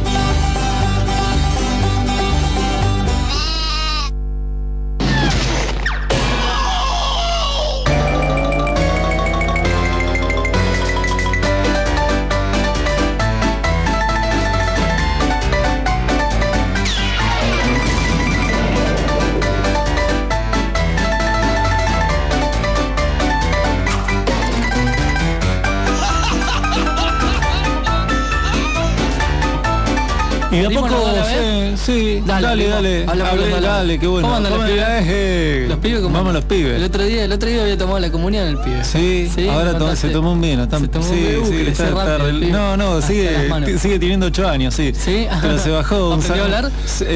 Y de a poco, sí, dale, qué bueno. ¿Cómo andan los pibes? Los pibes, ¿cómo? Vamos los pibes. El otro día había tomado la comunión el pibe. Sí, ahora se tomó un vino. Sigue teniendo 8 años, sí. Pero se bajó un ¿Aprendió a hablar?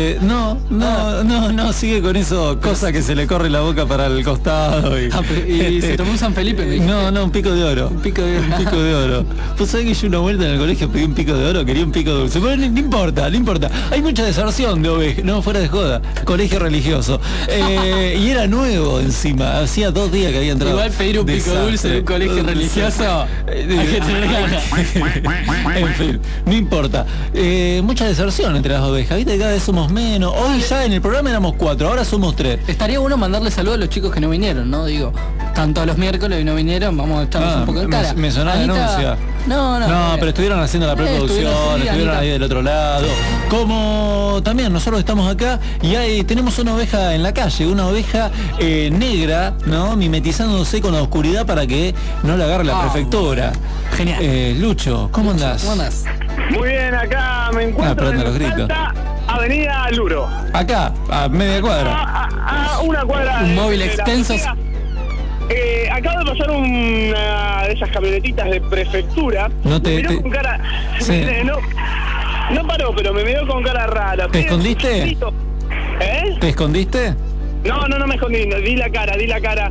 No, sigue con eso, cosa que se le corre la boca para el costado. Y se tomó un San Felipe, me dijiste. No, un pico de oro. Un pico de oro. Pues sabés que yo una vuelta en el colegio pedí un pico de oro, quería un pico de dulce. Pero no importa. Hay mucha deserción de ovejas, no, fuera de joda. Colegio religioso. Y era nuevo encima, hacía 2 días que había entrado. Igual pedir un pico dulce en un colegio religioso, hay que tener ganas. En fin, no importa. Mucha deserción entre las ovejas, viste, cada vez somos menos. Hoy ya en el programa éramos 4, ahora somos 3. Estaría bueno mandarle saludos a los chicos que no vinieron, ¿no? Digo, tanto a los miércoles y no vinieron, vamos a echarnos un poco en cara. Me sonó la denuncia. No, pero estuvieron haciendo la preproducción, estuvieron ahí del otro lado. Como también nosotros estamos acá y tenemos una oveja en la calle, una oveja negra, ¿no? Mimetizándose con la oscuridad para que no la agarre la prefectura. Genial. Lucho, ¿cómo andás? Muy bien, acá me encuentro en Salta, Avenida Luro. Acá, a media cuadra. A una cuadra. Un móvil extenso. Acabo de pasar una de esas camionetitas de prefectura. No me miró con cara. Sí. No paró, pero me miró con cara rara. ¿Te escondiste? ¿Te escondiste? No me escondí, di la cara.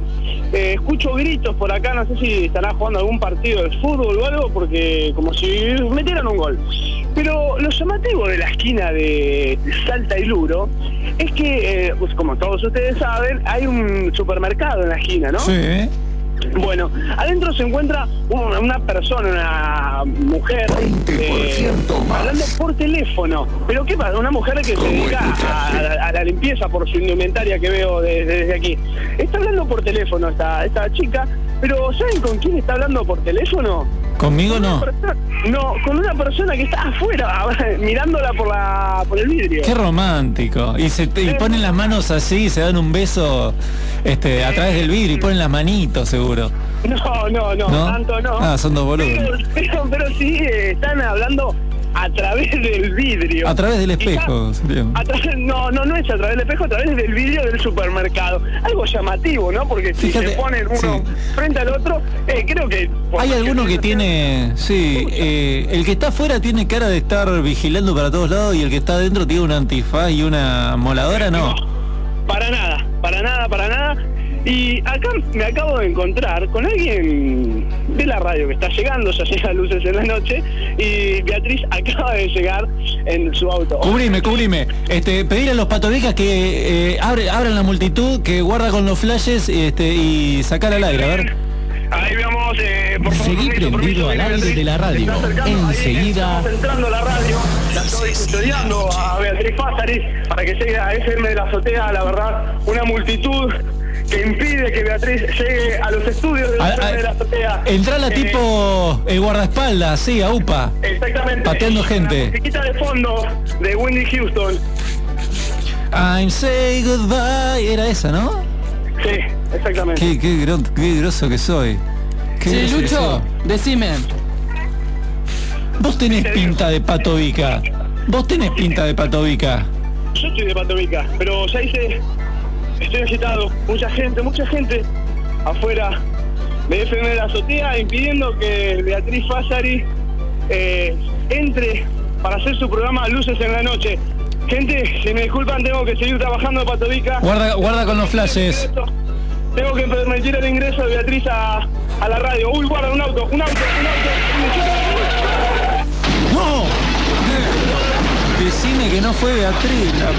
escucho gritos por acá, no sé si estará jugando algún partido de fútbol o algo, porque como si metieran un gol. Pero lo llamativo de la esquina de Salta y Luro es que, pues como todos ustedes saben, hay un supermercado en la esquina, ¿no? Sí. Bueno, adentro se encuentra una persona, una mujer, hablando por teléfono. ¿Pero qué pasa? Una mujer que se dedica a la limpieza por su indumentaria que veo desde aquí. Está hablando por teléfono esta chica, pero ¿saben con quién está hablando por teléfono? ¿Conmigo no? No, con una persona que está afuera, mirándola por el vidrio. Qué romántico. Y ponen las manos así y se dan un beso a través del vidrio y ponen las manitos, seguro. No, tanto no. Ah, son dos boludos. Pero sí están hablando a través del vidrio. A través del espejo. No es a través del espejo, a través del vidrio del supermercado. Algo llamativo, ¿no? Porque si se ponen uno frente al otro, creo que... Hay alguno que tiene... Sí, el que está afuera tiene cara de estar vigilando para todos lados y el que está adentro tiene un antifaz y una moladora, ¿no? Para nada. Y acá me acabo de encontrar con alguien de la radio que está llegando, ya llega Luces en la Noche, y Beatriz acaba de llegar en su auto. Cubrime. Pedir a los patovicas que abran la multitud, que guarda con los flashes y sacar al aire, a ver. Ahí vemos, por favor. Seguí prendido al aire de la radio. Enseguida. Estamos entrando a la radio, la estoy custodiando a Beatriz Fásari para que llegue a FM de la Azotea, la verdad, una multitud que impide que Beatriz llegue a los estudios de FM de la Azotea. Entrala tipo guardaespaldas, sí, a UPA. Exactamente. Pateando gente. La musiquita de fondo de Whitney Houston. I'm say goodbye, era esa, ¿no? Sí, exactamente. Qué groso que soy. Sí, Lucho, decime. Vos tenés pinta de patovica. Yo estoy de Patovica, pero ya estoy agitado. Mucha gente afuera de FM de la Azotea impidiendo que Beatriz Fásari entre para hacer su programa Luces en la Noche. Gente, si me disculpan, tengo que seguir trabajando en Patovica. Guarda con los flashes. Tengo que permitir el ingreso de Beatriz a la radio. Uy, guarda, un auto. ¡No! Decime que no fue Beatriz, la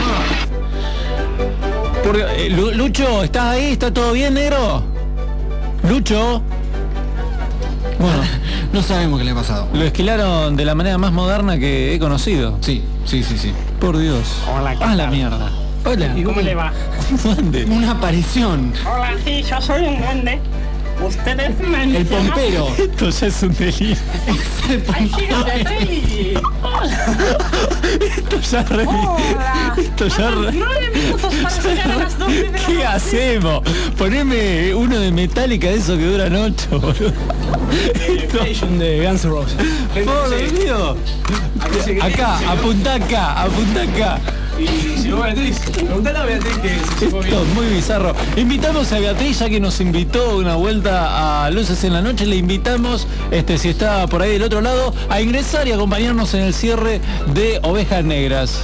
puta madre. Lucho, ¿estás ahí? ¿Está todo bien, negro? Lucho. Bueno, no sabemos qué le ha pasado. Lo esquilaron de la manera más moderna que he conocido. Sí. Por Dios. Hola, ¿qué la tal? mierda. Hola. ¿Y cómo le va? ¿Dónde? Una aparición. Hola, sí, yo soy un duende. Ustedes me El pompero. Esto ya es un delirio. ¡Ay, chica, Beatriz! Esto ya 9 minutos para llegar a las 12 de la noche. ¿Qué hacemos? Poneme uno de Metallica de esos que duran 8, boludo. Station de Guns N' Roses. Por Dios. Acá, apunta acá. Y llegó Beatriz. Preguntale a Beatriz que se llegó bien. Esto es muy bizarro. Invitamos a Beatriz, ya que nos invitó una vuelta a Luces en la Noche, le invitamos, si está por ahí del otro lado, a ingresar y acompañarnos en el cierre de Ovejas Negras.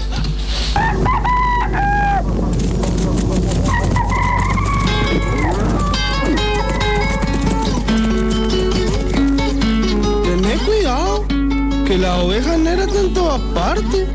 Tened cuidado, que las ovejas negras están en todas partes.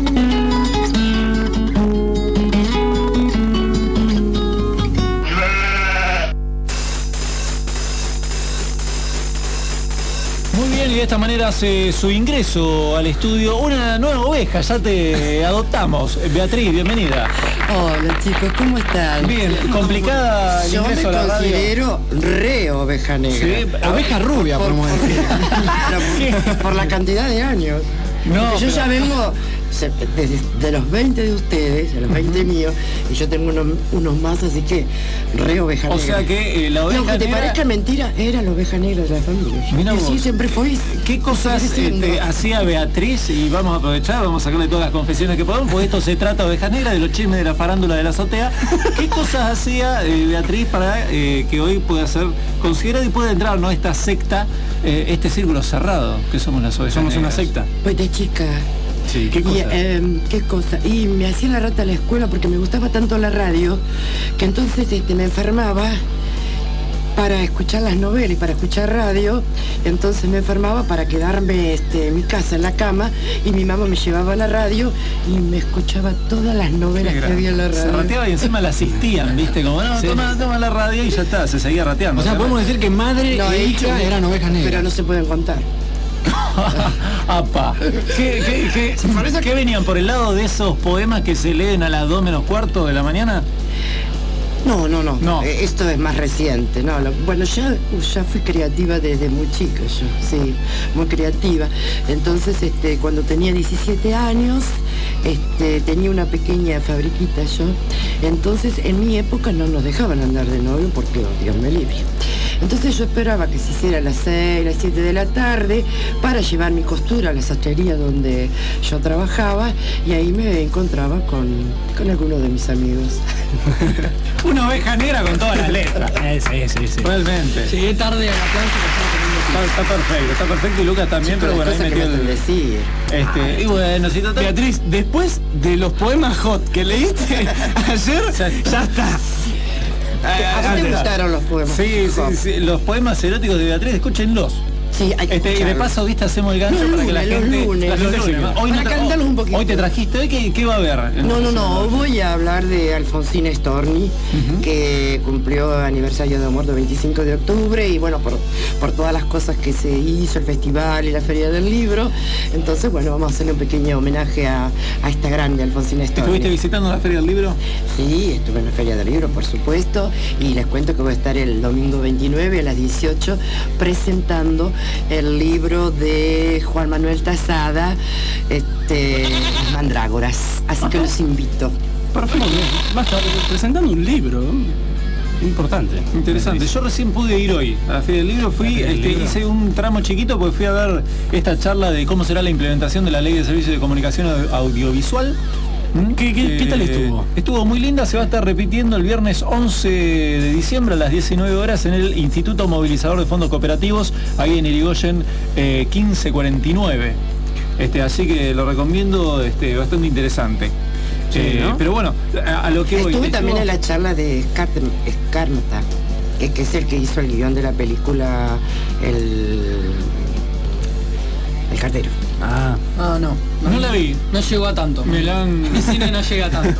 Y de esta manera hace su ingreso al estudio una nueva oveja, ya te adoptamos. Beatriz, bienvenida. Hola chicos, ¿cómo están? Bien, complicada el Yo me ingreso a la radio. considero re oveja negra. Sí, oveja rubia, podemos decir. Por la cantidad de años. No, Porque yo ya vengo de los 20 de ustedes, de los 20 míos, y yo tengo unos más, así que re oveja negra. O sea que la oveja y aunque te negra... parezca mentira, era la oveja negra de la familia. Mirá Y vos. sí, siempre fue. ¿Qué cosas hacía Beatriz? Y vamos a aprovechar, vamos a sacarle todas las confesiones que podamos, porque esto se trata de Ovejas Negras, de los chismes de la farándula de la azotea. ¿Qué cosas hacía Beatriz para que hoy pueda ser considerada y pueda entrar, ¿no?, esta secta, este círculo cerrado que somos las ovejas Somos negras? una secta. Pues de chica. Sí, ¿qué cosa? ¿Qué cosa? Y me hacía la rata a la escuela porque me gustaba tanto la radio que entonces me enfermaba para escuchar las novelas y para escuchar radio. Entonces me enfermaba para quedarme en mi casa, en la cama, y mi mamá me llevaba a la radio y me escuchaba todas las novelas que había en la radio. Se rateaba y encima la asistían, ¿viste? Como, no, sí. toma la radio y ya está, se seguía rateando. O sea, podemos decir que madre e hija eran ovejas negras. Pero no se pueden contar. Apa. ¿Qué venían por el lado de esos poemas que se leen a las 2 menos cuarto de la mañana? No. Esto es más reciente. Bueno, ya fui creativa desde muy chica, yo, sí, muy creativa. Entonces, cuando tenía 17 años, tenía una pequeña fabriquita yo. Entonces, en mi época no nos dejaban andar de novio porque, Dios me libre. Entonces yo esperaba que se hiciera a las 6, las 7 de la tarde para llevar mi costura a la sastrería donde yo trabajaba, y ahí me encontraba con alguno de mis amigos. Una oveja negra con todas las letras. Sí. Realmente. Llegué tarde a la clase. Está perfecto, y Lucas también, pero bueno, ahí metió el... y bueno, si total... Beatriz, después de los poemas hot que leíste ayer, ya está. ¿A ti te gustaron los poemas? Sí, los poemas eróticos de Beatriz, escúchenlos. Sí, hay que y de paso, viste, hacemos el gancho para que la gente... Hoy para cantarlos un poquito. Hoy te trajiste, ¿hoy qué va a haber? No, voy a hablar de Alfonsina Storni, que cumplió aniversario de muerte el 25 de octubre, y bueno, por todas las cosas que se hizo, el festival y la Feria del Libro. Entonces, bueno, vamos a hacerle un pequeño homenaje a esta grande Alfonsina Storni. ¿Estuviste visitando la Feria del Libro? Sí, estuve en la Feria del Libro, por supuesto, y les cuento que voy a estar el domingo 29 a las 18 presentando el libro de Juan Manuel Tazada, Mandrágoras. Así que los invito. Perfecto. Va a estar presentando un libro importante. Interesante. Yo recién pude ir hoy a la Feria del Libro. Hice un tramo chiquito porque fui a ver esta charla de cómo será la implementación de la Ley de Servicios de Comunicación Audiovisual. ¿Qué tal estuvo? Estuvo muy linda, se va a estar repitiendo el viernes 11 de diciembre a las 19 horas en el Instituto Movilizador de Fondos Cooperativos, ahí en Irigoyen 1549. Así que lo recomiendo, bastante interesante. ¿No? Pero bueno, a lo que voy. Estuve también en la charla de Escármata, que es el que hizo el guión de la película El Cartero. No la vi. No llegó a tanto. Mi cine no llega a tanto.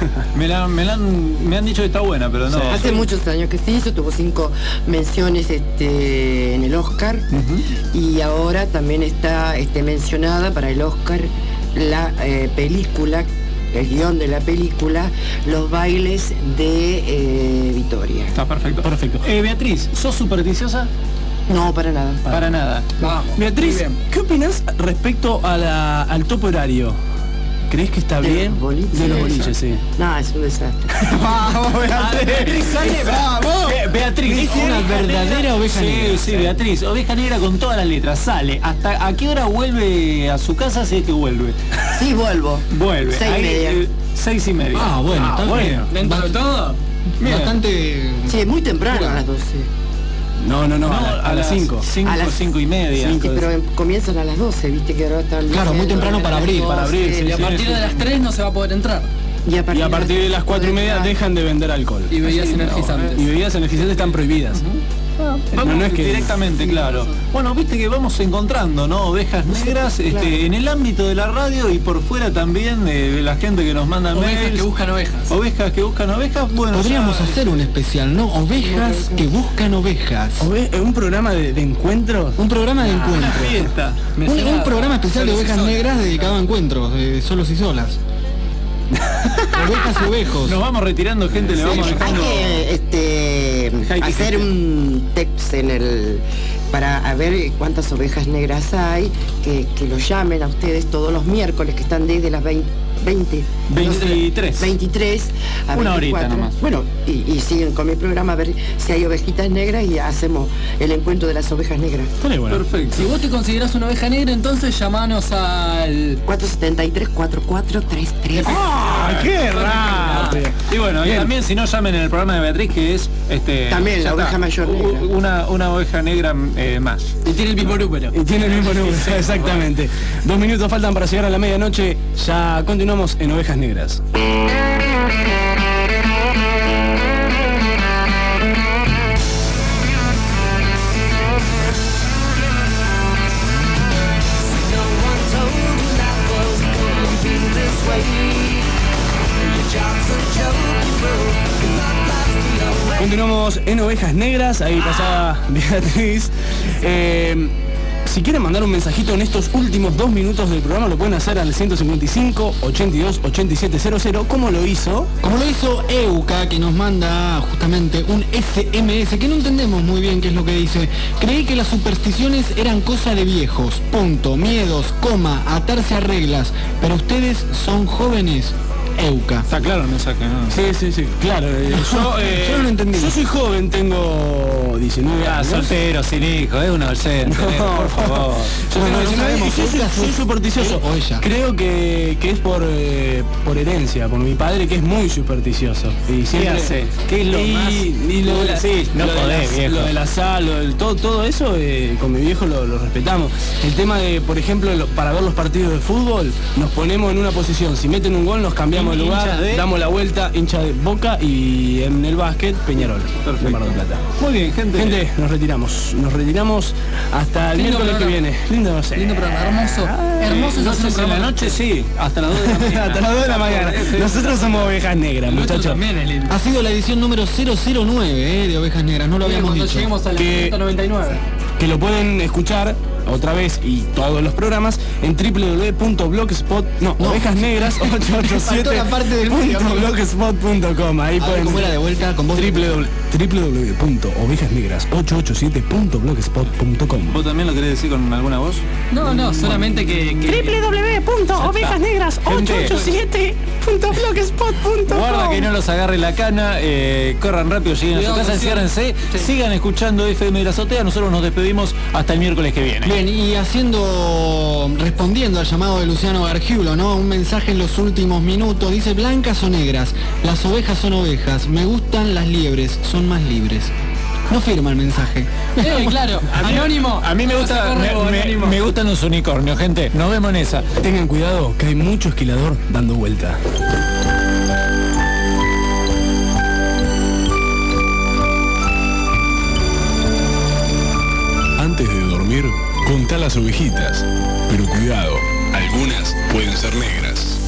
me han dicho que está buena, pero no. Hace muchos años que se hizo, tuvo 5 menciones en el Oscar, y ahora también está mencionada para el Oscar la película, el guión de la película Los bailes de Vitoria. Está perfecto. Beatriz, ¿sos supersticiosa? No, para nada. Para nada. Vamos. Beatriz, ¿qué opinas respecto al topo horario? ¿Crees que está bien? De los boliches, sí. No, es un desastre. ¡Vamos, Beatriz! ¡Vamos! Beatriz, es una verdadera oveja negra. Sí, Beatriz, oveja negra con todas las letras. Sale. ¿Hasta a qué hora vuelve a su casa, si es que vuelve? Sí, vuelve. 6:30. 6:30. Ah, bueno, está bien. ¿Dentro de todo? Bastante... Sí, muy temprano, a las 12. No, a las 5. 5:30. Sí, pero comienzan a las 12, viste que ahora están... Claro, muy temprano para abrir. Y a partir de las 3 no se va a poder entrar. Y a partir de las 4:30 dejan de vender alcohol. Y bebidas energizantes. Y bebidas energizantes están prohibidas. Vamos, no es que directamente, claro. Bueno, viste que vamos encontrando, ¿no? Ovejas negras, en el ámbito de la radio y por fuera también de la gente que nos manda mails. Ovejas que buscan ovejas. Ovejas que buscan ovejas. Bueno, podríamos hacer un especial, ¿no? Ovejas que buscan ovejas. ¿Un programa de encuentro? Un programa de encuentro. Fiesta. Un programa especial de ovejas negras dedicado a encuentros, solos y solas. Ovejas y ovejos. Nos vamos retirando, gente, le vamos dejando. Hay que hacer un text para ver cuántas ovejas negras hay, que lo llamen a ustedes todos los miércoles, que están desde las 23 a 24. Una horita nomás. Bueno, y siguen con mi programa a ver si hay ovejitas negras y hacemos el encuentro de las ovejas negras. Bueno. Perfecto. Si vos te considerás una oveja negra, entonces llamanos al 473-4433. ¡Ah, qué raro! Y bueno, y también si no, llamen en el programa de Beatriz, que es también la oveja mayor negra. Una oveja negra más. Y tiene el mismo número. Exactamente. 2 minutos faltan para llegar a la medianoche. Ya continuamos en Ovejas Negras. en Ovejas Negras, ahí pasaba Beatriz. Si quieren mandar un mensajito en estos últimos 2 minutos del programa, lo pueden hacer al 155 82 8700, como lo hizo Euka, que nos manda justamente un SMS, que no entendemos muy bien qué es lo que dice. Creí que las supersticiones eran cosa de viejos, punto, miedos, atarse a reglas, pero ustedes son jóvenes. Euka. Está claro el mensaje, ¿no? Sí, claro. Yo no lo entendí. Yo soy joven, tengo 19 años. Soltero, sin hijo, es un adolescente. No, por favor. Yo soy supersticioso. Creo que es por herencia, por mi padre, que es muy supersticioso. Y siempre, ¿qué hace? ¿Qué es lo más? Y lo de la, sí, no podés, viejo. Lo de la sal, todo eso, con mi viejo lo respetamos. El tema de, por ejemplo, para ver los partidos de fútbol, nos ponemos en una posición. Si meten un gol, nos cambiamos de lugar, damos la vuelta, hincha de Boca, y en el básquet, Peñarol. Perfecto. De Mar del Plata. Muy bien, gente. Nos retiramos hasta el miércoles que viene. Lindo programa, hermoso. Entonces en la noche sí, hasta las 2 de la mañana. Hasta las 2 de la mañana. Nosotros somos Ovejas Negras, muchachos. Ha sido la edición número 009 de Ovejas Negras, no lo habíamos dicho. Lleguemos a la 199. Que lo pueden escuchar otra vez y todos los programas en ovejasnegras887.blogspot.com. Ahí pueden. ¿Cómo era de vuelta con vos? www.ovejasnegras887.blogspot.com. ¿Vos también lo querés decir con alguna voz? No, solamente que www.ovejasnegras887.blogspot.com. Guarda que no los agarre la cana, corran rápido, lleguen a su casa, enciérrense, sigan escuchando FM de la Azotea. Nosotros nos despedimos hasta el miércoles que viene. Bien, y respondiendo al llamado de Luciano Gargiulo, ¿no? Un mensaje en los últimos minutos, dice: blancas o negras, las ovejas son ovejas, me gustan las liebres, son más libres. No firma el mensaje. Claro, anónimo. A mí me gusta, me gustan los unicornios, gente. Nos vemos en esa. Tengan cuidado, que hay mucho esquilador dando vuelta. Antes de dormir, contá las ovejitas, pero cuidado, algunas pueden ser negras.